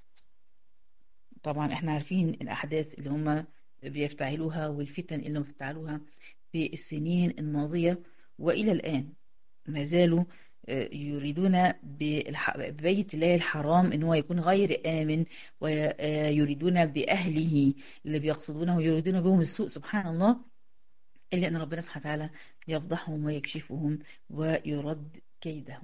طبعا احنا عارفين الأحداث اللي هم بيفتعلوها والفتن اللي هم بيفتعلوها في السنين الماضية وإلى الآن ما زالوا آه، يريدون بالح- ببيت الله الحرام ان هو يكون غير آمن، ويريدون بأهله اللي بيقصدونه يريدون بهم السوء سبحان الله، إلا أن ربنا سبحانه وتعالى يفضحهم ويكشفهم ويرد كيدهم.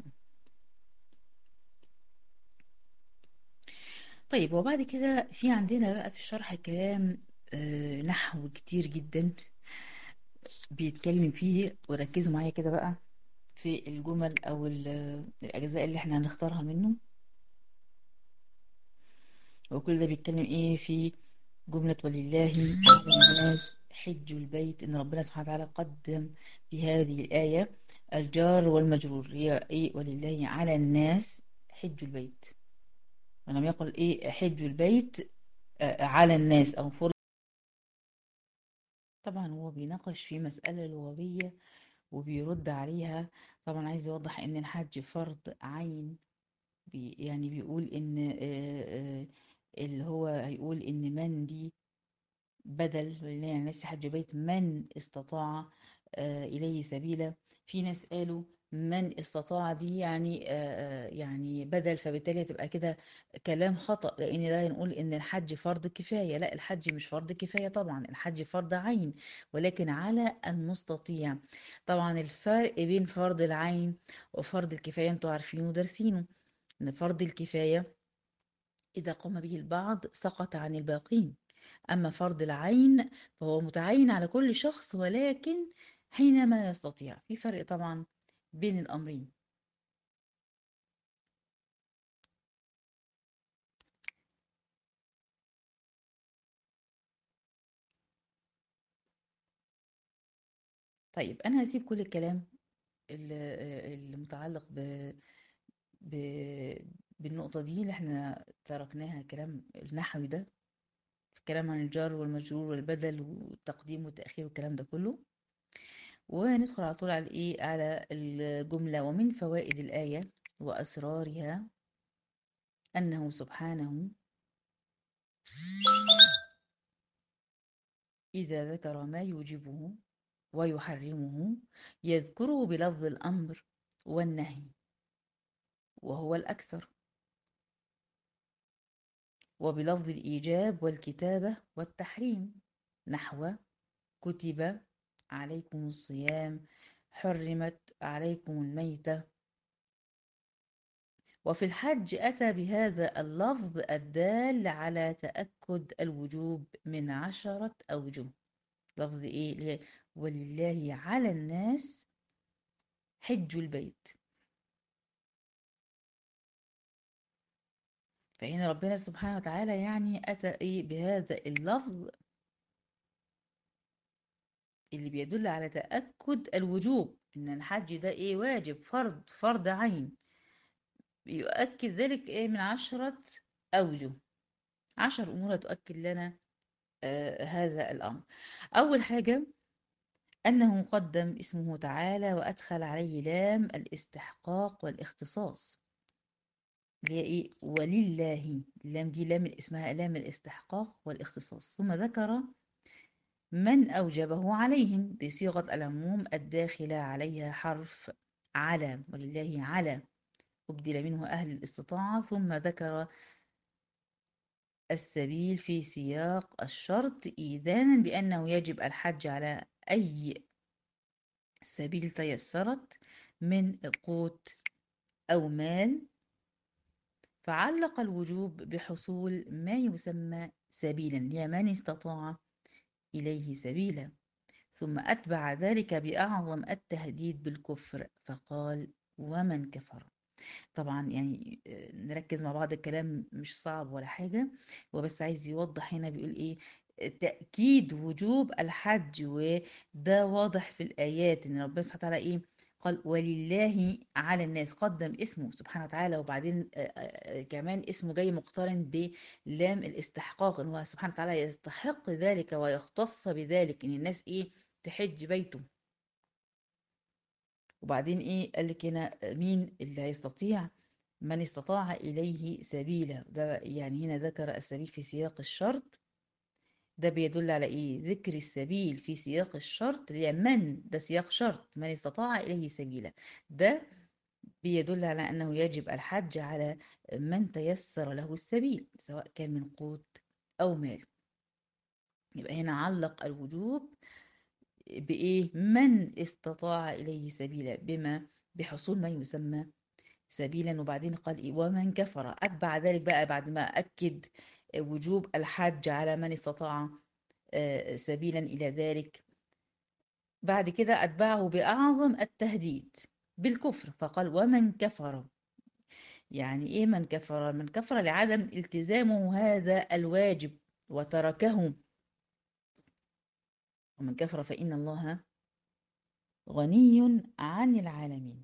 طيب وبعد كده في عندنا بقى في الشرح كلام آه، نحو كتير جدا بيتكلم فيه، وركزوا معايا كده بقى في الجمل أو ال- الأجزاء اللي احنا هنختارها منه. وكل ده بيتكلم ايه في جملة ولله على الناس حج البيت، ان ربنا سبحانه وتعالى قدم في هذه الآية الجار والمجرور، هي ايه ولله على الناس حج البيت، ولم يقل ايه حج البيت آه، على الناس او فرض. طبعا هو بيناقش في مسألة لغوية وبيرد عليها. طبعا عايز يوضح ان الحج فرض عين، بي يعني بيقول ان آه، آه، اللي هو هيقول ان من دي بدل ولله على الناس حج بيت من استطاع آه، إليه سبيلا. في ناس قالوا من استطاع دي يعني آه، آه، يعني بدل، فبالتالي هتبقى كده كلام خطأ، لأن ده هنقول إن الحج فرض كفاية. لا، الحج مش فرض كفاية طبعا، الحج فرض عين ولكن على المستطيع. طبعا الفرق بين فرض العين وفرض الكفاية انتوا عارفينه ودارسينه، إن فرض الكفاية إذا قام به البعض سقط عن الباقين، أما فرض العين فهو متعين على كل شخص ولكن حينما يستطيع. في فرق طبعا بين الأمرين. طيب أنا هسيب كل الكلام ال- المتعلق ب... ب... بالنقطة دي اللي احنا تركناها، كلام النحوي ده، الكلام عن الجار والمجرور والبدل والتقديم والتأخير والكلام ده كله، وندخل على طول على الايه على الجملة. ومن فوائد الآية وأسرارها أنه سبحانه إذا ذكر ما يوجبه ويحرمه يذكره بلفظ الأمر والنهي وهو الأكثر، وبلفظ الإيجاب والكتابة والتحريم، نحو كتب عليكم الصيام، حرمت عليكم الميتة. وفي الحج أتى بهذا اللفظ الدال على تأكد الوجوب من عشرة أوجه. لفظ إيه؟ ولله على الناس حج البيت. فهنا ربنا سبحانه وتعالى يعني أتى إيه بهذا اللفظ اللي بيدل على تأكد الوجوب، إن الحج ده إيه واجب فرض فرض عين. يؤكد ذلك إيه من عشرة أوجه، عشر أمور تؤكد لنا آه هذا الأمر. أول حاجة أنه قدم اسمه تعالى وأدخل عليه لام الاستحقاق والاختصاص، اللي هي إيه ولله. اللام دي لام اسمها لام الاستحقاق والاختصاص. ثم ذكر من أوجبه عليهم بصيغة العموم الداخلة عليها حرف على، ولله على أبدل منه أهل الاستطاعة. ثم ذكر السبيل في سياق الشرط إيذانا بأنه يجب الحج على أي سبيل تيسرت من قوت أو مال، فعلق الوجوب بحصول ما يسمى سبيلا لمن استطاع إليه سبيلا. ثم أتبع ذلك بأعظم التهديد بالكفر فقال ومن كفر. طبعا يعني نركز مع بعض، الكلام مش صعب ولا حاجة، هو بس عايز يوضح هنا بيقول ايه تأكيد وجوب الحج. وده واضح في الآيات ان ربنا سبحانه وتعالى ايه قال ولله على الناس، قدم اسمه سبحانه وتعالى، وبعدين آآ آآ كمان اسمه جاي مقترن بلام الاستحقاق، ان هو سبحانه وتعالى يستحق ذلك ويختص بذلك ان الناس ايه تحج بيته. وبعدين ايه قال لك هنا مين اللي هيستطيع؟ من استطاع إليه سبيلا. ده يعني هنا ذكر السبيل في سياق الشرط، ده بيدل على ايه ذكر السبيل في سياق الشرط، يعني من ده سياق شرط من استطاع إليه سبيلا، ده بيدل على أنه يجب الحج على من تيسر له السبيل سواء كان من قوت أو مال. يبقى هنا علق الوجوب بإيه من استطاع إليه سبيلا، بما بحصول ما يسمى سبيلا. وبعدين قال إيه ومن كفر، أتبع ذلك بقى بعد ما أكد وجوب الحج على من استطاع سبيلا إلى ذلك، بعد كده أتبعه بأعظم التهديد بالكفر فقال ومن كفر. يعني إيه من كفر؟ من كفر لعدم التزامه هذا الواجب وتركه. ومن كفر فإن الله غني عن العالمين.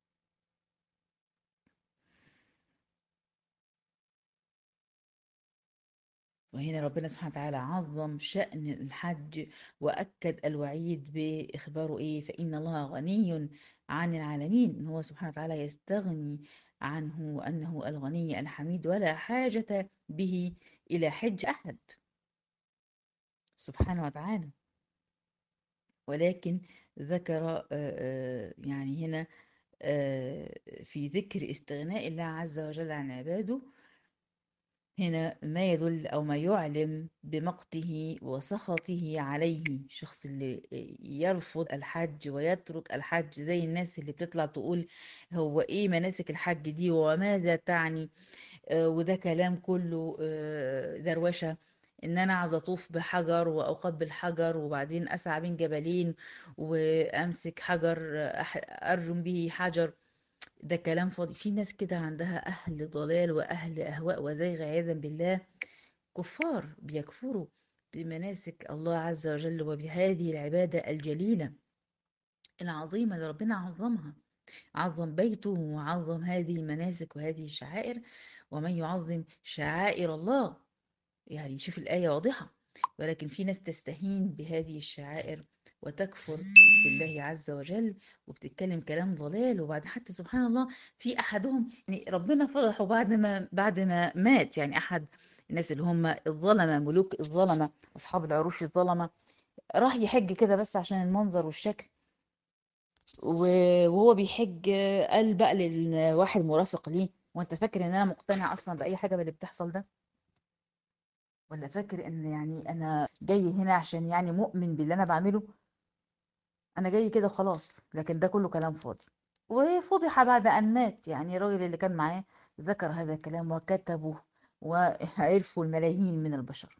وهنا ربنا سبحانه وتعالى عظم شأن الحج وأكد الوعيد بإخباره إيه فإن الله غني عن العالمين، إن هو سبحانه وتعالى يستغني عنه وأنه الغني الحميد ولا حاجة به إلى حج أحد سبحانه وتعالى. ولكن ذكر يعني هنا في ذكر استغناء الله عز وجل عن عباده هنا ما يدل أو ما يعلم بمقته وسخطه عليه. الشخص اللي يرفض الحج ويترك الحج زي الناس اللي بتطلع تقول هو إيه مناسك الحج دي وماذا تعني، آه وده كلام كله آه دروشة، إن أنا أقعد أطوف بحجر وأقبل حجر وبعدين أسعى بين جبلين وأمسك حجر أرجم به حجر، ده كلام فاضي. في ناس كده عندها أهل ضلال وأهل أهواء وزيغ عياذا بالله، كفار بيكفروا بمناسك الله عز وجل وبهذه العبادة الجليلة العظيمة اللي ربنا عظمها، عظم بيته وعظم هذه المناسك وهذه الشعائر. ومن يعظم شعائر الله، يعني شوف الآية واضحة، ولكن في ناس تستهين بهذه الشعائر وتكفر بالله عز وجل وبتتكلم كلام ضلال. وبعد حتى سبحان الله في أحدهم يعني ربنا فضحه بعد ما بعد ما مات، يعني أحد الناس اللي هم الظلمة ملوك الظلمة أصحاب العروش الظلمة راح يحج كده بس عشان المنظر والشكل، وهو بيحج قال بقى للواحد مرافق ليه وانت فاكر ان انا مقتنع اصلا بأي حاجة باللي بتحصل ده، ولا فاكر ان يعني انا جاي هنا عشان يعني مؤمن باللي انا بعمله، انا جاي كده خلاص. لكن ده كله كلام فاضي. وفضح بعد ان مات، يعني الراجل اللي كان معاه ذكر هذا الكلام وكتبه وعرفوا الملايين من البشر.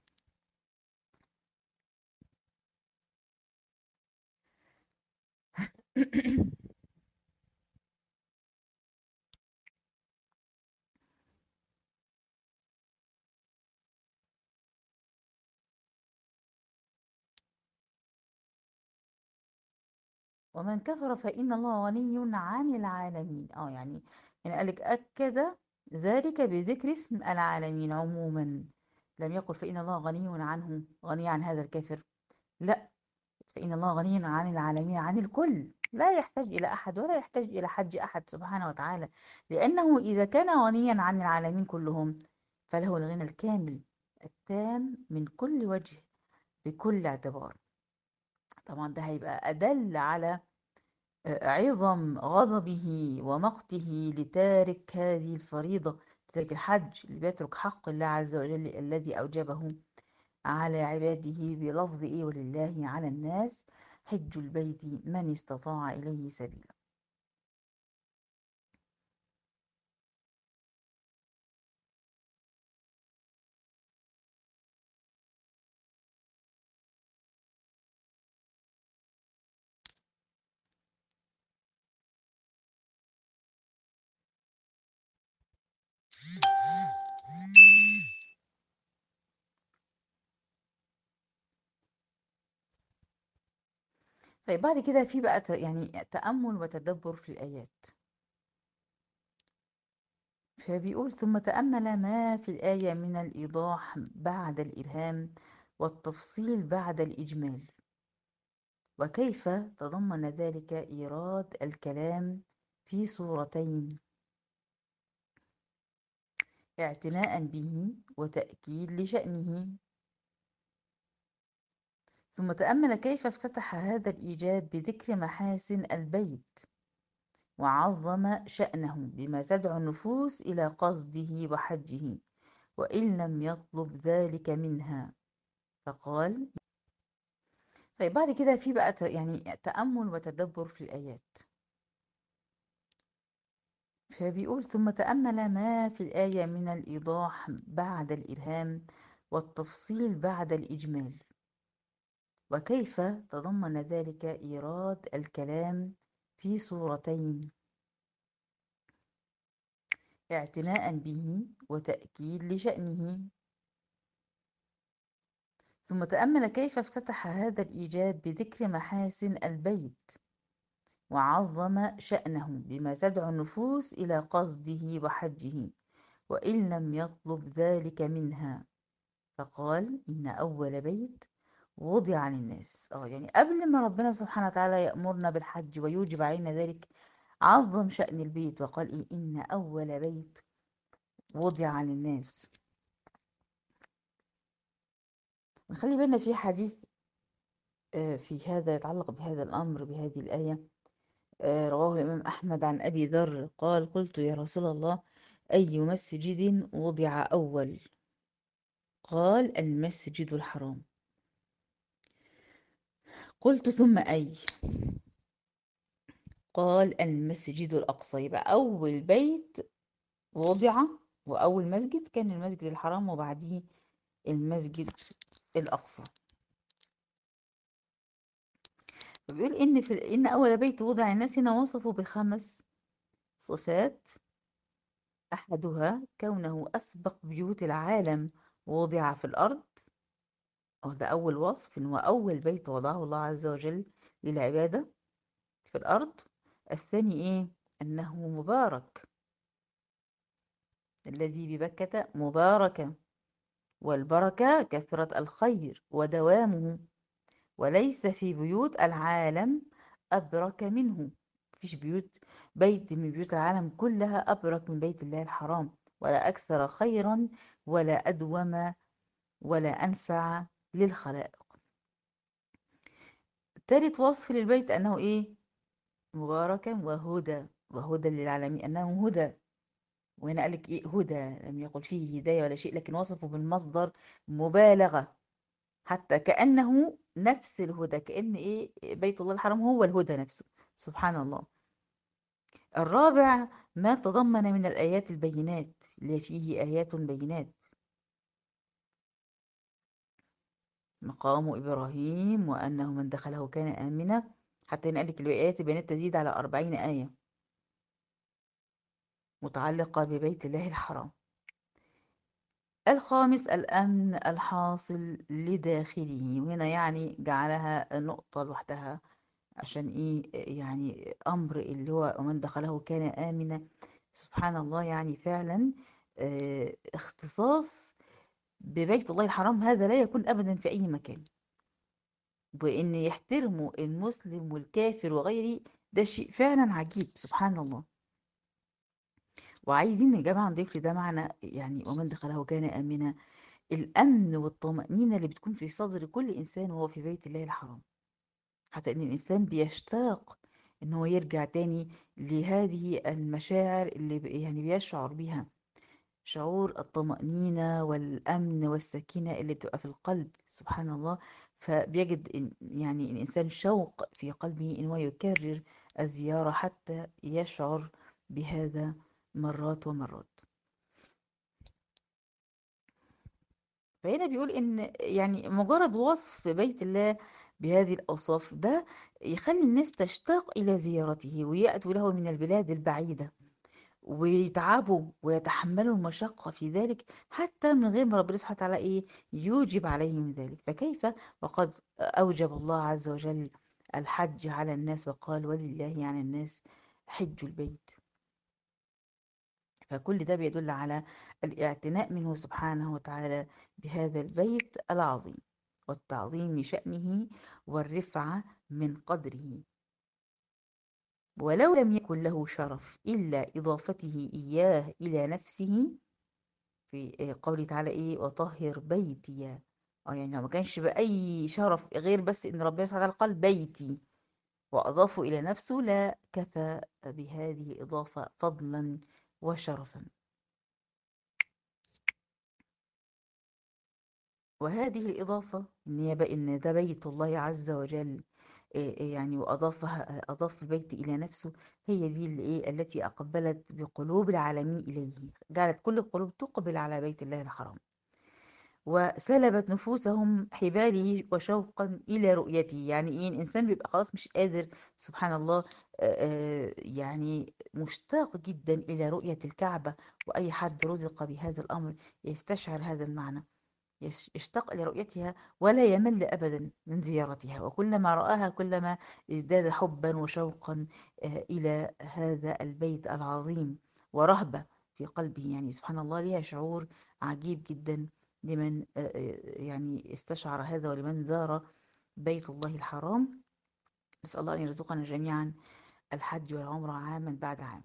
ومن كفر فإن الله غني عن العالمين. اه يعني يعني قالك أكد ذلك بذكر اسم العالمين عموما، لم يقل فإن الله غني عنه، غني عن هذا الكافر، لا، فإن الله غني عن العالمين، عن الكل، لا يحتاج إلى أحد ولا يحتاج إلى حج أحد سبحانه وتعالى، لأنه إذا كان غنيا عن العالمين كلهم فله الغنى الكامل التام من كل وجه بكل اعتبار. طبعا ده هيبقى أدل على عظم غضبه ومقته لتارك هذه الفريضة، لتارك الحج، اللي بيترك حق الله عز وجل الذي أوجبه على عباده بلفظ إيه، ولله على الناس حج البيت من استطاع إليه سبيلا. طيب بعد كده في بقى ت- يعني تأمل وتدبر في الآيات. فبيقول ثم تأمل ما في الآية من الإيضاح بعد الإبهام والتفصيل بعد الإجمال، وكيف تضمن ذلك إيراد الكلام في صورتين اعتناء به وتأكيد لشأنه. ثم تأمل كيف افتتح هذا الإيجاب بذكر محاسن البيت وعظم شأنه بما تدعو النفوس إلى قصده وحجه وإن لم يطلب ذلك منها، فقال. طيب بعد كده في بقى ت- يعني تأمل وتدبر في الآيات. فبيقول ثم تأمل ما في الآية من الإيضاح بعد الإبهام والتفصيل بعد الإجمال، وكيف تضمن ذلك إيراد الكلام في صورتين اعتناء به وتأكيد لشأنه. ثم تأمل كيف افتتح هذا الإيجاب بذكر محاسن البيت وعظم شأنه بما تدعو النفوس إلى قصده وحجه وإن لم يطلب ذلك منها، فقال إن أول بيت وضع للناس. اه يعني قبل ما ربنا سبحانه وتعالى يأمرنا بالحج ويوجب علينا ذلك عظم شأن البيت وقال إيه إن أول بيت وضع للناس. نخلي بالنا في حديث آه، في هذا يتعلق بهذا الأمر بهذه الآية. آه، رواه الإمام أحمد عن أبي ذر قال قلت يا رسول الله أي مسجد وضع أول؟ قال المسجد الحرام. قلت ثم أي؟ قال المسجد الأقصى. يبقى أول بيت وضع وأول مسجد كان المسجد الحرام وبعديه المسجد الأقصى. فبيقول إن في إن أول بيت وضع الناس هنا وصفه بخمس صفات، أحدها كونه أسبق بيوت العالم وضع في الأرض، وده أول وصف إن هو أول بيت وضعه الله عز وجل للعبادة في الأرض. الثاني إيه؟ أنه مبارك، الذي ببكة مباركة، والبركة كثرة الخير ودوامه، وليس في بيوت العالم أبرك منه. مفيش بيوت بيت من بيوت العالم كلها أبرك من بيت الله الحرام، ولا أكثر خيرا ولا أدوم ولا أنفع للخلائق. ثالث وصف للبيت أنه إيه؟ مباركا وهدى، وهدى للعالمين، أنه هدى. وهنا قال لك إيه؟ هدى، لم يقل فيه هداية ولا شيء، لكن وصفه بالمصدر مبالغة، حتى كأنه نفس الهدى، كأن إيه بيت الله الحرام هو الهدى نفسه، سبحان الله. الرابع ما تضمن من الآيات البينات، اللي فيه آيات بينات، مقام إبراهيم وأنه من دخله كان آمنا، حتى هنا قال لك الآيات البينات تزيد على أربعين آية متعلقة ببيت الله الحرام. الخامس الأمن الحاصل لداخله، وهنا يعني جعلها نقطة لوحدها عشان ايه؟ يعني امر اللي هو ومن دخله كان امنا. سبحان الله، يعني فعلا آه، اختصاص ببيت الله الحرام هذا لا يكون ابدا في اي مكان. وان يحترموا المسلم والكافر وغيره، ده شيء فعلا عجيب، سبحان الله. وعايزين يا جماعه نضيف لده معنى، يعني ومن دخله كان امنا، الامن والطمانينه اللي بتكون في صدر كل انسان وهو في بيت الله الحرام. حتى ان الانسان بيشتاق ان هو يرجع تاني لهذه المشاعر اللي ب- يعني بيشعر بيها، شعور الطمأنينة والأمن والسكينة اللي بتبقى في القلب، سبحان الله. فبيجد إن يعني الإنسان شوق في قلبه إن هو يكرر الزيارة حتى يشعر بهذا مرات ومرات. فهنا بيقول إن يعني مجرد وصف بيت الله بهذه الأوصاف ده يخلي الناس تشتاق إلى زيارته ويأتوا له من البلاد البعيدة، ويتعبوا ويتحملوا المشقة في ذلك حتى من غير ما ربنا سبحانه وتعالى إيه يوجب عليهم ذلك. فكيف وقد أوجب الله عز وجل الحج على الناس وقال ولله على الناس حج البيت. فكل ده بيدل على الاعتناء منه سبحانه وتعالى بهذا البيت العظيم، والتعظيم لشأنه والرفعة من قدره. ولو لم يكن له شرف إلا إضافته إياه إلى نفسه، في قوله تعالى إيه وطهر بيتي. اه يعني لو ما كانش بأي شرف غير بس إن ربنا سبحانه وتعالى قال بيتي وأضافه إلى نفسه، لا كفى بهذه الإضافة فضلا وشرفا. وهذه الإضافة إن هي بقى إن ده بيت الله عز وجل، إيه إيه يعني وأضافها أضاف البيت إلى نفسه، هي دي اللي إيه التي أقبلت بقلوب العالمين إليه، جعلت كل القلوب تقبل على بيت الله الحرام، وسلبت نفوسهم حباله وشوقا إلى رؤيته. يعني إيه الإنسان بيبقى خلاص مش قادر، سبحان الله، آه، آه، يعني مشتاق جدا إلى رؤية الكعبة. وأي حد رزق بهذا الأمر يستشعر هذا المعنى، يش- يشتاق لرؤيتها ولا يمل أبدا من زيارتها، وكلما رآها كلما ازداد حبا وشوقا آه، إلى هذا البيت العظيم، ورهبة في قلبه. يعني سبحان الله، ليها شعور عجيب جدا لمن آه، آه، يعني استشعر هذا ولمن زار بيت الله الحرام. نسأل الله أن يرزقنا جميعا الحج والعمرة عاما بعد عام.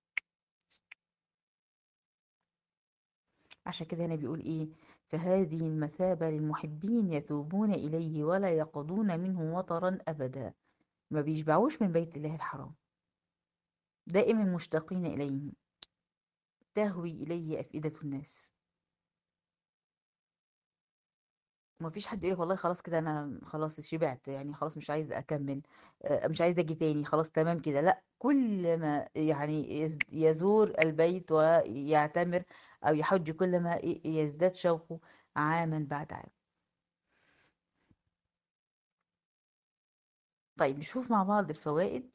عشان كده هنا بيقول ايه فهذه المثابة للمحبين يثوبون إليه ولا يقضون منه وطرا أبدا. ما بيشبعوش من بيت الله الحرام، دائما مشتاقين إليه، تهوي إليه أفئدة الناس. ما فيش حد يقول والله خلاص كده أنا خلاص شبعت، يعني خلاص مش عايز أكمل، آه، مش عايز أجي تاني، خلاص تمام كده. لا، كل ما يعني يز- يزور البيت ويعتمر أو يحج كلما يزداد شوقه عاما بعد عام. طيب نشوف مع بعض الفوائد.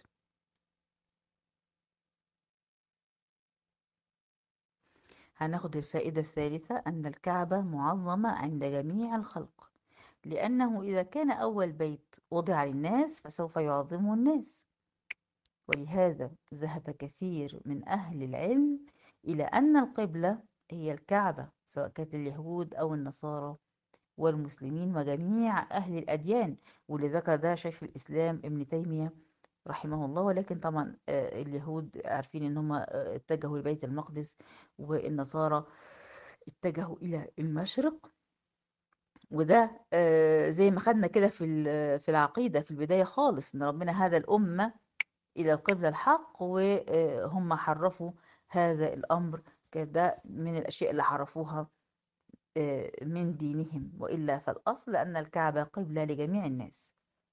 هناخد الفائدة الثالثة أن الكعبة معظمة عند جميع الخلق، لأنه إذا كان أول بيت وضع للناس فسوف يعظمه الناس. ولهذا ذهب كثير من أهل العلم إلى أن القبلة هي الكعبة، سواء كانت اليهود أو النصارى والمسلمين وجميع أهل الأديان. واللي ذكر ده شيخ الإسلام ابن تيمية رحمه الله. ولكن طبعا آه، اليهود عارفين ان هم آه، اتجهوا لبيت المقدس، والنصارى اتجهوا إلى المشرق. وده آه، زي ما خدنا كده في ال- في العقيدة في البداية خالص، إن ربنا هدى الأمة إلى القبلة الحق وهم حرفوا هذا الأمر. كده من الأشياء اللي حرفوها آه، من دينهم، وإلا فالأصل أن الكعبة قبلة لجميع الناس.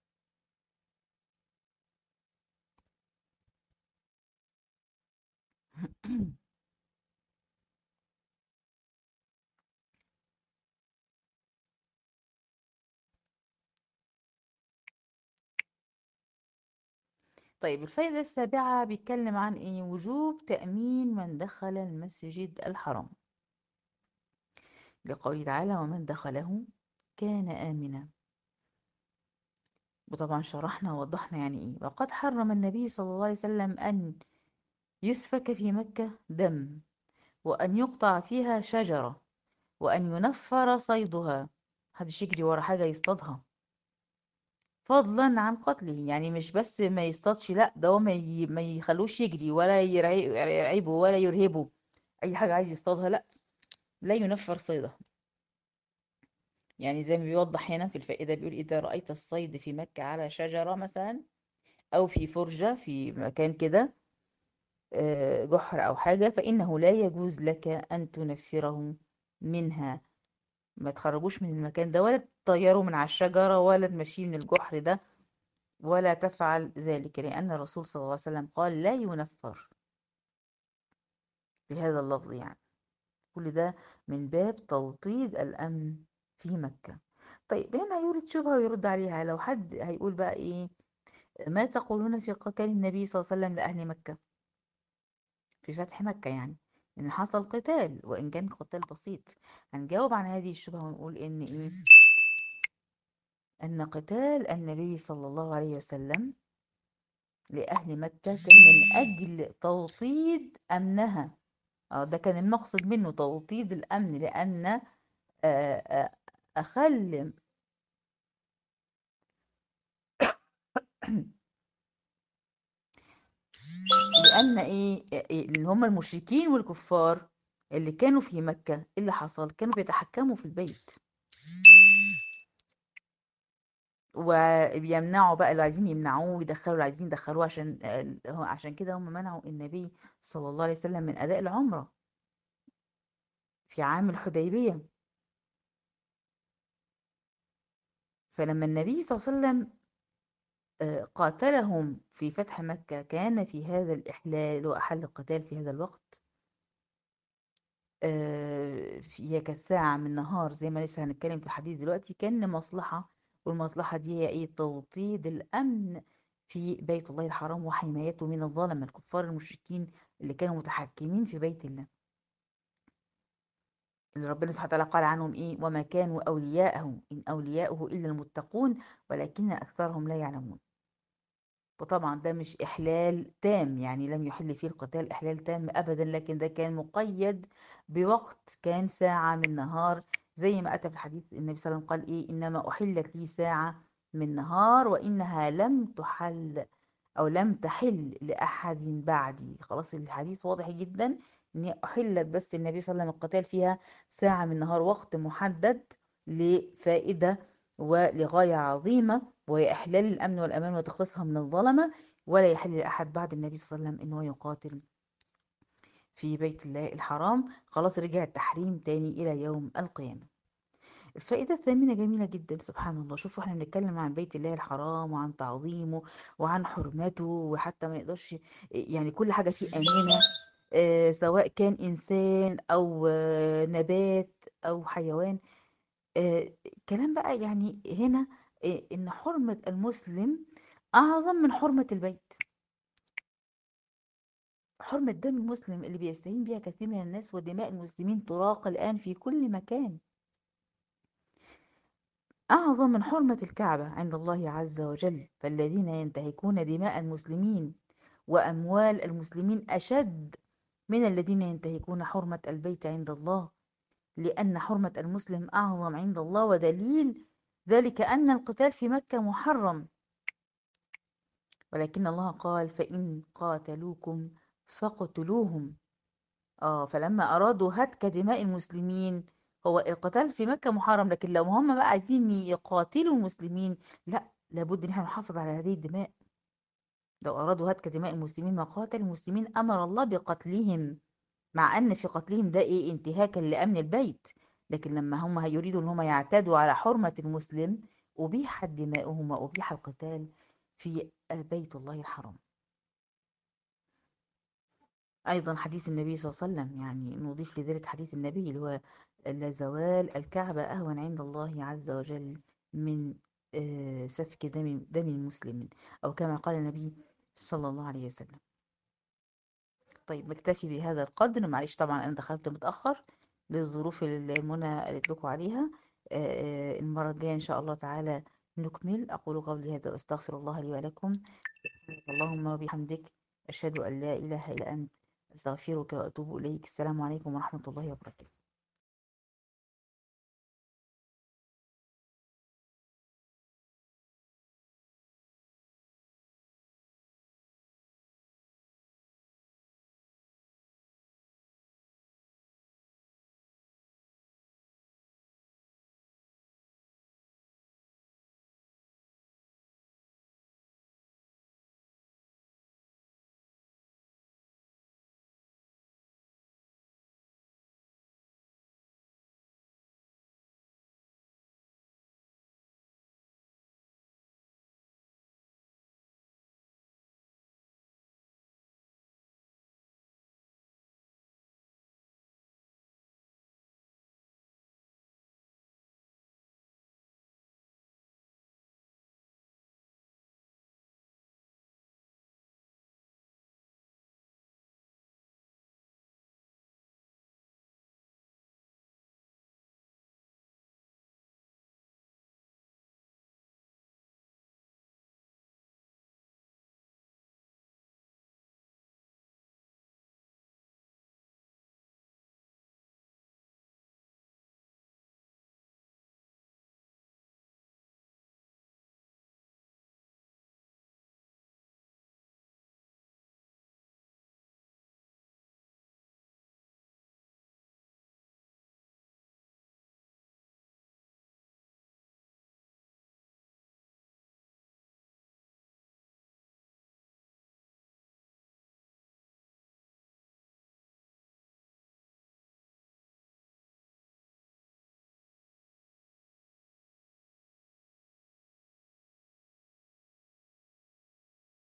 طيب الفائدة السابعة بيتكلم عن إيه؟ وجوب تأمين من دخل المسجد الحرام، لقوله تعالى ومن دخله كان آمنا. وطبعا شرحنا ووضحنا يعني ايه. وقد حرم النبي صلى الله عليه وسلم أن يسفك في مكة دم، وأن يقطع فيها شجرة، وأن ينفر صيدها، محدش يجري ورا حاجة يصطادها، فضلا عن قتله. يعني مش بس ما يصطادش، لا ده هو ما, ي... ما يخلوش يجري ولا يرعي- يرعبه ولا يرهبه. أي حاجة عايز يصطادها لا، لا ينفر صيدها. يعني زي ما بيوضح هنا في الفائدة، بيقول إذا رأيت الصيد في مكة على شجرة مثلا، أو في فرجة في مكان كده، آه، جحر أو حاجة، فإنه لا يجوز لك أن تنفره منها. ما تخرجوش من المكان ده، ولا تطيره من على الشجرة، ولا تمشيه من الجحر ده، ولا تفعل ذلك، لأن الرسول صلى الله عليه وسلم قال لا ينفر بهذا اللفظ. يعني كل ده من باب توطيد الأمن في مكة. طيب هنا يورد شبهة ويرد عليها. لو حد هيقول بقى إيه، ما تقولون في قتال النبي صلى الله عليه وسلم لأهل مكة في فتح مكة؟ يعني إن حصل قتال وإن كان قتال بسيط. هنجاوب عن هذه الشبهة ونقول إن إيه، أن قتال النبي صلى الله عليه وسلم لأهل مكة كان من أجل توطيد أمنها. اه ده كان المقصد منه، توطيد الأمن، لأن آه، آه، أخل لأن إيه إيه، اللي هم المشركين والكفار اللي كانوا في مكة، إيه اللي حصل؟ كانوا بيتحكموا في البيت وبيمنعوا بقى اللي عايزين يمنعوه، ويدخلوا اللي عايزين يدخلوه، عشان آه، هو عشان كده هم منعوا النبي صلى الله عليه وسلم من أداء العمرة في عام الحديبية. فلما النبي صلى الله عليه وسلم آه، قاتلهم في فتح مكة، كان في هذا الإحلال وأحل القتال في هذا الوقت. آه، هي كانت ساعة من نهار زي ما لسه هنتكلم في الحديث دلوقتي، كان لمصلحة، والمصلحة دي هي إيه؟ توطيد الأمن في بيت الله الحرام وحمايته من الظلمة الكفار المشركين اللي كانوا متحكمين في بيت الله، اللي ربنا سبحانه وتعالى قال عنهم إيه؟ وما كانوا أولياءه إن أولياؤه إلا المتقون ولكن أكثرهم لا يعلمون. وطبعا ده مش إحلال تام، يعني لم يحل فيه القتال إحلال تام أبدا، لكن ده كان مقيد بوقت، كان ساعة من نهار، زي ما أتى في الحديث النبي صلى الله عليه وسلم قال إيه، إنما أحلت لي ساعة من نهار وإنها لم تحل أو لم تحل لأحد بعدي. خلاص الحديث واضح جدا إن أحلت بس النبي صلى الله عليه وسلم القتال فيها ساعة من نهار، وقت محدد لفائدة ولغاية عظيمة، وهي إحلال الأمن والأمان وتخليصها من الظلمة. ولا يحل لأحد بعد النبي صلى الله عليه وسلم إنه يقاتل في بيت الله الحرام. خلاص رجع التحريم تاني إلى يوم القيامة. الفائدة الثامنة جميلة جدا، سبحان الله. شوفوا احنا بنتكلم عن بيت الله الحرام وعن تعظيمه وعن حرمته، وحتى ما يقدرش يعني كل حاجة فيه آمنة، آه، سواء كان إنسان أو آه، نبات أو حيوان. آه، كلام بقى يعني هنا آه، إن حرمة المسلم أعظم من حرمة البيت. حرمة دم المسلم اللي بيستهين بها كثير من الناس، ودماء المسلمين تراق الآن في كل مكان، أعظم من حرمة الكعبة عند الله عز وجل. فالذين ينتهكون دماء المسلمين وأموال المسلمين أشد من الذين ينتهكون حرمة البيت عند الله، لأن حرمة المسلم أعظم عند الله. ودليل ذلك أن القتال في مكة محرم، ولكن الله قال فإن قاتلوكم فاقتلوهم. اه فلما أرادوا هتك دماء المسلمين، هو القتال في مكة محرم، لكن لو هم بقى عايزين يقاتلوا المسلمين، لا، لابد ان احنا نحافظ على هذه الدماء. لو أرادوا هتك دماء المسلمين ما قاتل المسلمين، أمر الله بقتلهم، مع أن في قتلهم ده إيه؟ انتهاكا لأمن البيت. لكن لما هم يريدوا ان هم يعتادوا على حرمة المسلم، أبيحت دماؤهم وأبيح القتال في بيت الله الحرام. أيضا حديث النبي صلى الله عليه وسلم، يعني نضيف لذلك حديث النبي اللي هو لزوال الكعبة أهون عند الله عز وجل من آه، سفك دم دم المسلم، أو كما قال النبي صلى الله عليه وسلم. طيب نكتفي بهذا القدر، معلش طبعا أنا دخلت متأخر للظروف اللي منى قالت لكم عليها. آه، آه، المرة الجاية إن شاء الله تعالى نكمل. أقول قولي هذا وأستغفر الله لي ولكم. اللهم وبحمدك، أشهد أن لا إله إلا أنت، أستغفرك وأتوب إليك. السلام عليكم ورحمة الله وبركاته.